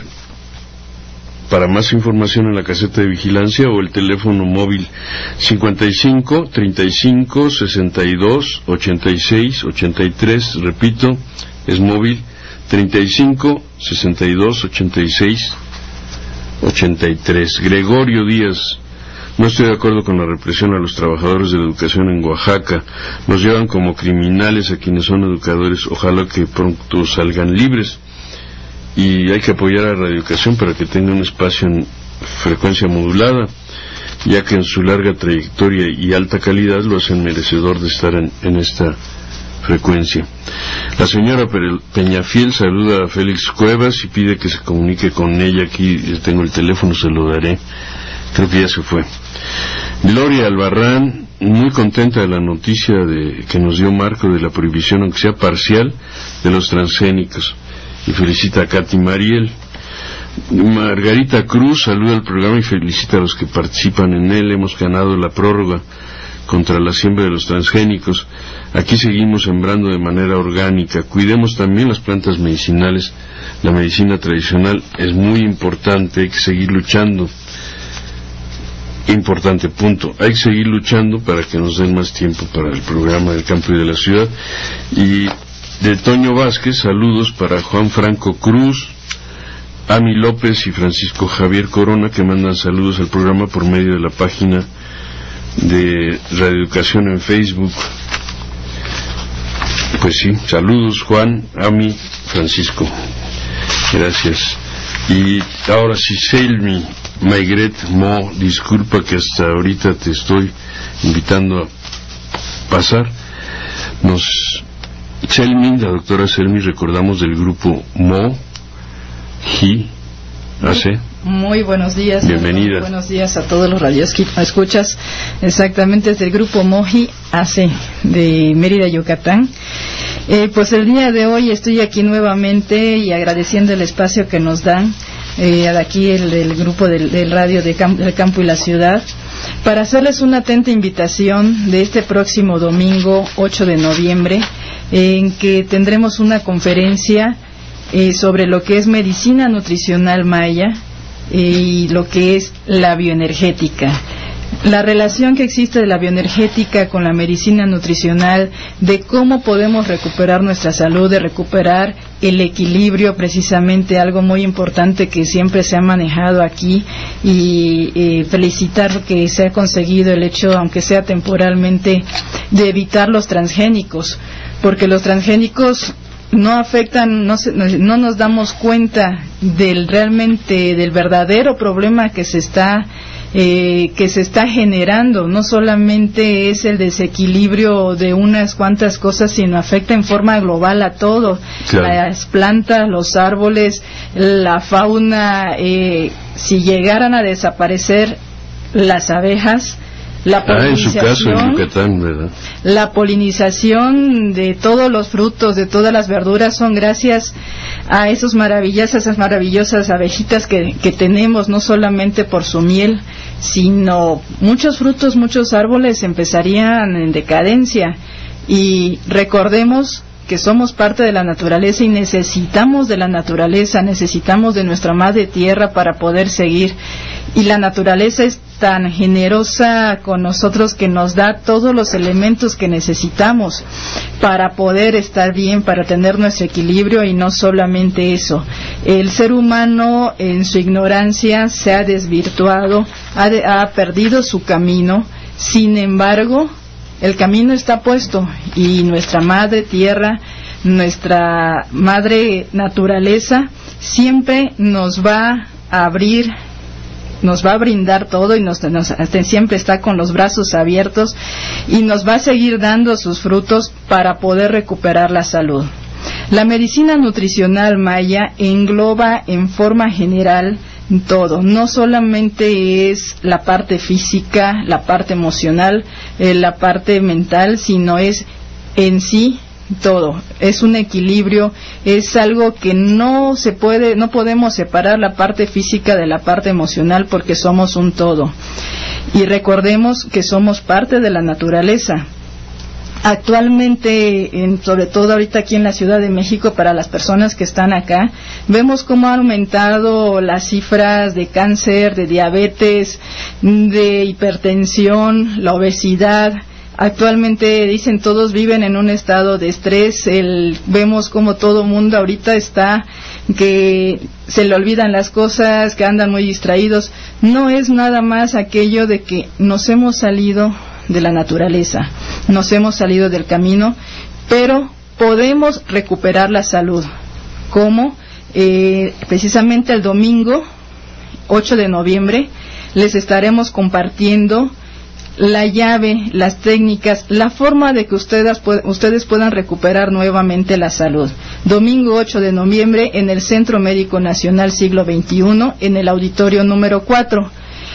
para más información en la caseta de vigilancia o el teléfono móvil cincuenta y cinco, treinta y cinco, sesenta y dos, ochenta y seis, ochenta y tres, repito, es móvil treinta y cinco, sesenta y dos, ochenta y seis, ochenta y tres. Gregorio Díaz: no estoy de acuerdo con la represión a los trabajadores de la educación en Oaxaca. Nos llevan como criminales a quienes son educadores. Ojalá que pronto salgan libres. Y hay que apoyar a Radio Educación para que tenga un espacio en frecuencia modulada, ya que en su larga trayectoria y alta calidad lo hacen merecedor de estar en, en esta frecuencia. La señora Peñafiel saluda a Félix Cuevas y pide que se comunique con ella. Aquí tengo el teléfono, se lo daré. Creo que ya se fue. Gloria Albarrán, muy contenta de la noticia de que nos dio Marco de la prohibición, aunque sea parcial, de los transgénicos, y felicita a Katy Mariel. Margarita Cruz saluda al programa y felicita a los que participan en él. Hemos ganado la prórroga contra la siembra de los transgénicos. Aquí seguimos sembrando de manera orgánica. Cuidemos también las plantas medicinales. La medicina tradicional es muy importante, hay que seguir luchando. Importante, punto. Hay que seguir luchando para que nos den más tiempo para el programa del campo y de la ciudad. Y de Toño Vázquez, saludos para Juan Franco Cruz, Ami López y Francisco Javier Corona, que mandan saludos al programa por medio de la página de Radio Educación en Facebook. Pues sí, saludos Juan, Ami, Francisco. Gracias. Y ahora sí, Selmi Maigret Mo, disculpa que hasta ahorita te estoy invitando a pasar. Nos Selmi, la doctora Selmi, recordamos del grupo Mo Hi A C. Muy buenos días. Bienvenida. Buenos días a todos los radioescuchas. Exactamente, es del grupo Moji A C de Mérida, Yucatán. Eh, pues el día de hoy estoy aquí nuevamente y agradeciendo el espacio que nos dan eh, aquí el, el grupo del, del radio de Camp, del Campo y la Ciudad, para hacerles una atenta invitación de este próximo domingo ocho de noviembre, en que tendremos una conferencia eh, sobre lo que es medicina nutricional maya eh, y lo que es la bioenergética. La relación que existe de la bioenergética con la medicina nutricional, de cómo podemos recuperar nuestra salud, de recuperar el equilibrio, precisamente algo muy importante que siempre se ha manejado aquí, y eh, felicitar que se ha conseguido el hecho, aunque sea temporalmente, de evitar los transgénicos, porque los transgénicos no afectan, no, se, no nos damos cuenta del realmente del verdadero problema que se está Eh, que se está generando. No solamente es el desequilibrio de unas cuantas cosas, sino afecta en forma global a todo. Claro. Las plantas, los árboles, la fauna, eh, si llegaran a desaparecer las abejas, la polinización, ah, en su caso en Yucatán, ¿verdad? La polinización de todos los frutos, de todas las verduras, son gracias a esos maravillosas, esas maravillosas abejitas que, que tenemos, no solamente por su miel, sino muchos frutos, muchos árboles empezarían en decadencia. Y recordemos que somos parte de la naturaleza y necesitamos de la naturaleza, necesitamos de nuestra madre tierra para poder seguir. Y la naturaleza es tan generosa con nosotros que nos da todos los elementos que necesitamos para poder estar bien, para tener nuestro equilibrio. Y no solamente eso, el ser humano en su ignorancia se ha desvirtuado, ha, de, ha perdido su camino. Sin embargo, el camino está puesto y nuestra madre tierra, nuestra madre naturaleza, siempre nos va a abrir, nos va a brindar todo y nos, nos, siempre está con los brazos abiertos y nos va a seguir dando sus frutos para poder recuperar la salud. La medicina nutricional maya engloba en forma general todo, no solamente es la parte física, la parte emocional, eh, la parte mental, sino es en sí todo, es un equilibrio, es algo que no se puede, no podemos separar la parte física de la parte emocional porque somos un todo. Y recordemos que somos parte de la naturaleza. Actualmente, en, sobre todo ahorita aquí en la Ciudad de México, para las personas que están acá, vemos cómo han aumentado las cifras de cáncer, de diabetes, de hipertensión, la obesidad. Actualmente dicen todos viven en un estado de estrés, el, vemos como todo mundo ahorita está, que se le olvidan las cosas, que andan muy distraídos. No es nada más aquello de que nos hemos salido de la naturaleza, nos hemos salido del camino, pero podemos recuperar la salud. ¿Cómo? Eh, precisamente el domingo ocho de noviembre les estaremos compartiendo la llave, las técnicas, la forma de que ustedes, ustedes puedan recuperar nuevamente la salud. Domingo ocho de noviembre en el Centro Médico Nacional Siglo veintiuno, en el auditorio número cuatro.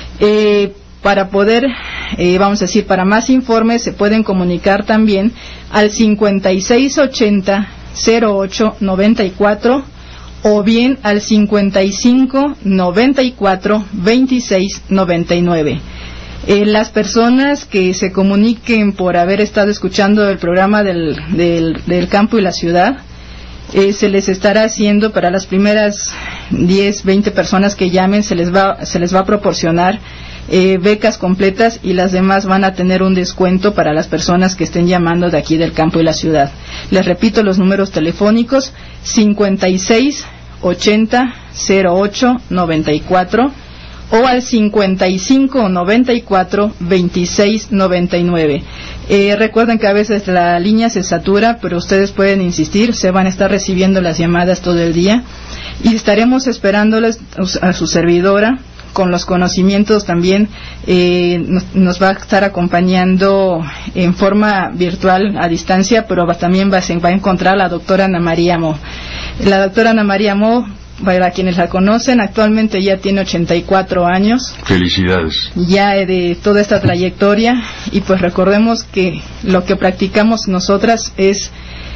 Eh, para poder, eh, vamos a decir, para más informes se pueden comunicar también al cincuenta y seis ochenta cero ocho noventa y cuatro o bien al cincuenta y cinco noventa y cuatro veintiséis noventa y nueve. Eh, las personas que se comuniquen por haber estado escuchando el programa del, del, del campo y la ciudad, eh, se les estará haciendo, para las primeras diez, veinte personas que llamen, se les va, se les va a proporcionar eh, becas completas, y las demás van a tener un descuento para las personas que estén llamando de aquí del campo y la ciudad. Les repito los números telefónicos: cincuenta y seis ochenta cero ocho noventa y cuatro o al cincuenta y cinco noventa y cuatro veintiséis noventa y nueve. Eh, recuerden que a veces la línea se satura, pero ustedes pueden insistir, se van a estar recibiendo las llamadas todo el día y estaremos esperándoles a su servidora con los conocimientos también. Eh, nos, nos va a estar acompañando en forma virtual a distancia, pero va, también va, se va a encontrar la doctora Ana María Mo. La doctora Ana María Mo, para quienes la conocen, actualmente ya tiene ochenta y cuatro años. Felicidades. Ya de toda esta trayectoria, y pues recordemos que lo que practicamos nosotras es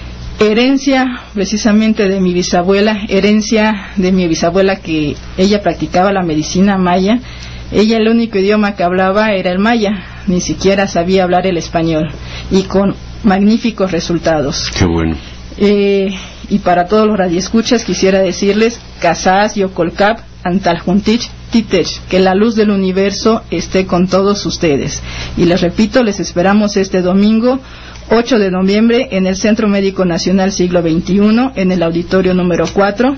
herencia precisamente de mi bisabuela, herencia de mi bisabuela, que ella practicaba la medicina maya. Ella, el único idioma que hablaba era el maya, ni siquiera sabía hablar el español, y con magníficos resultados. Qué bueno. Eh, y para todos los radioescuchas quisiera decirles: Casas Yocolcap Antaljuntich Titech, que la luz del universo esté con todos ustedes. Y les repito, les esperamos este domingo ocho de noviembre en el Centro Médico Nacional Siglo veintiuno, en el auditorio número cuatro.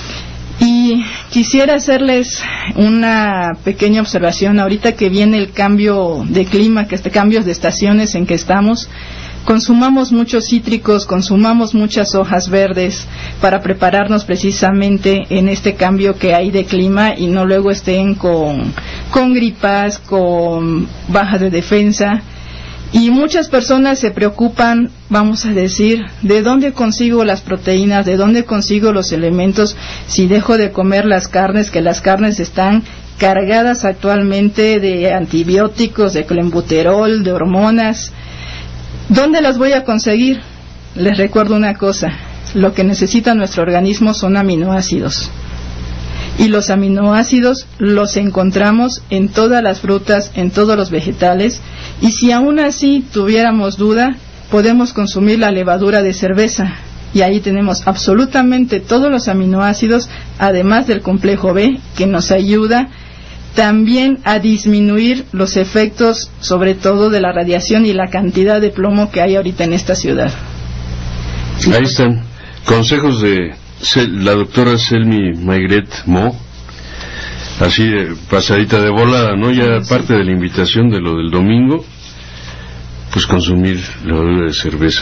Y quisiera hacerles una pequeña observación. Ahorita que viene el cambio de clima, que este cambios de estaciones en que estamos, consumamos muchos cítricos, consumamos muchas hojas verdes para prepararnos precisamente en este cambio que hay de clima, y no luego estén con, con gripas, con baja de defensa. Y muchas personas se preocupan, vamos a decir, ¿de dónde consigo las proteínas? ¿De dónde consigo los elementos si dejo de comer las carnes? Que las carnes están cargadas actualmente de antibióticos, de clenbuterol, de hormonas. ¿Dónde las voy a conseguir? Les recuerdo una cosa: lo que necesita nuestro organismo son aminoácidos. Y los aminoácidos los encontramos en todas las frutas, en todos los vegetales. Y si aún así tuviéramos duda, podemos consumir la levadura de cerveza. Y ahí tenemos absolutamente todos los aminoácidos, además del complejo B, que nos ayuda también a disminuir los efectos, sobre todo de la radiación y la cantidad de plomo que hay ahorita en esta ciudad. Ahí están consejos de la doctora Selmi Maigret Mo, así de pasadita de volada, ¿no? Ya sí. Parte de la invitación de lo del domingo, pues consumir levadura de cerveza.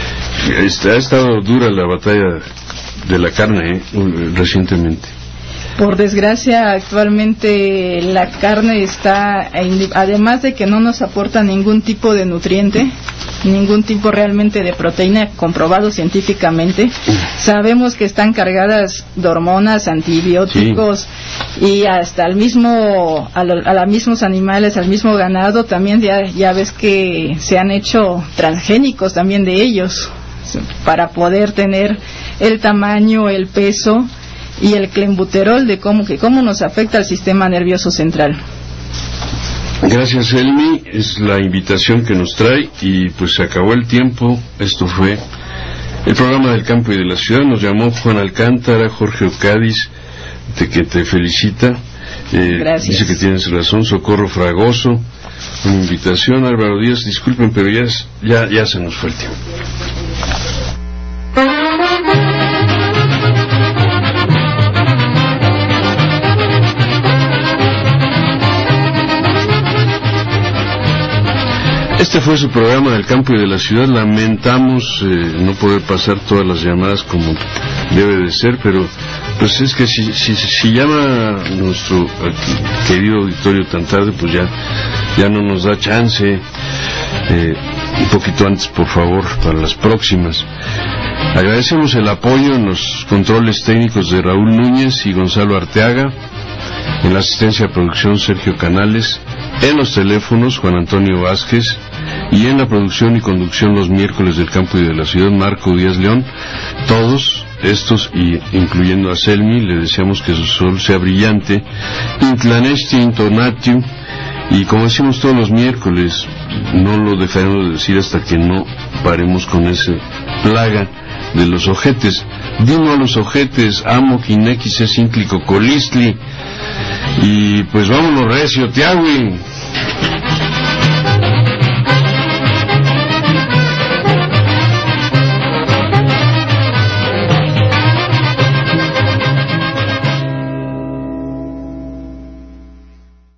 Ha estado dura la batalla de la carne, ¿eh? Recientemente. Por desgracia, actualmente la carne está, además de que no nos aporta ningún tipo de nutriente, ningún tipo realmente de proteína comprobado científicamente, sabemos que están cargadas de hormonas, antibióticos, sí. Y hasta al mismo, a, lo, a los mismos animales, al mismo ganado, también ya, ya ves que se han hecho transgénicos también de ellos, para poder tener el tamaño, el peso y el clenbuterol de cómo que cómo nos afecta al sistema nervioso central. Gracias, Elmi, es la invitación que nos trae y pues se acabó el tiempo. Esto fue el programa del campo y de la ciudad. Nos llamó Juan Alcántara, Jorge Ocádiz, de que te felicita. Eh, Gracias. Dice que tienes razón. Socorro Fragoso, una invitación. Álvaro Díaz, disculpen, pero ya, ya, ya se nos fue el tiempo. Este fue su programa del campo y de la ciudad. Lamentamos eh, no poder pasar todas las llamadas como debe de ser, pero pues es que si, si, si llama nuestro querido auditorio tan tarde, pues ya, ya no nos da chance. Eh, un poquito antes, por favor, para las próximas. Agradecemos el apoyo en los controles técnicos de Raúl Núñez y Gonzalo Arteaga, en la asistencia de producción Sergio Canales, en los teléfonos Juan Antonio Vázquez, y en la producción y conducción los miércoles del campo y de la ciudad Marco Díaz León. Todos estos, y incluyendo a Selmi, le deseamos que su sol sea brillante, inclanesti intonatio, y como decimos todos los miércoles, no lo dejaremos de decir hasta que no paremos con esa plaga de los ojetes. Dino a los ojetes, amo quinequis es ínclico colistli, y pues vámonos recio, tiagüin.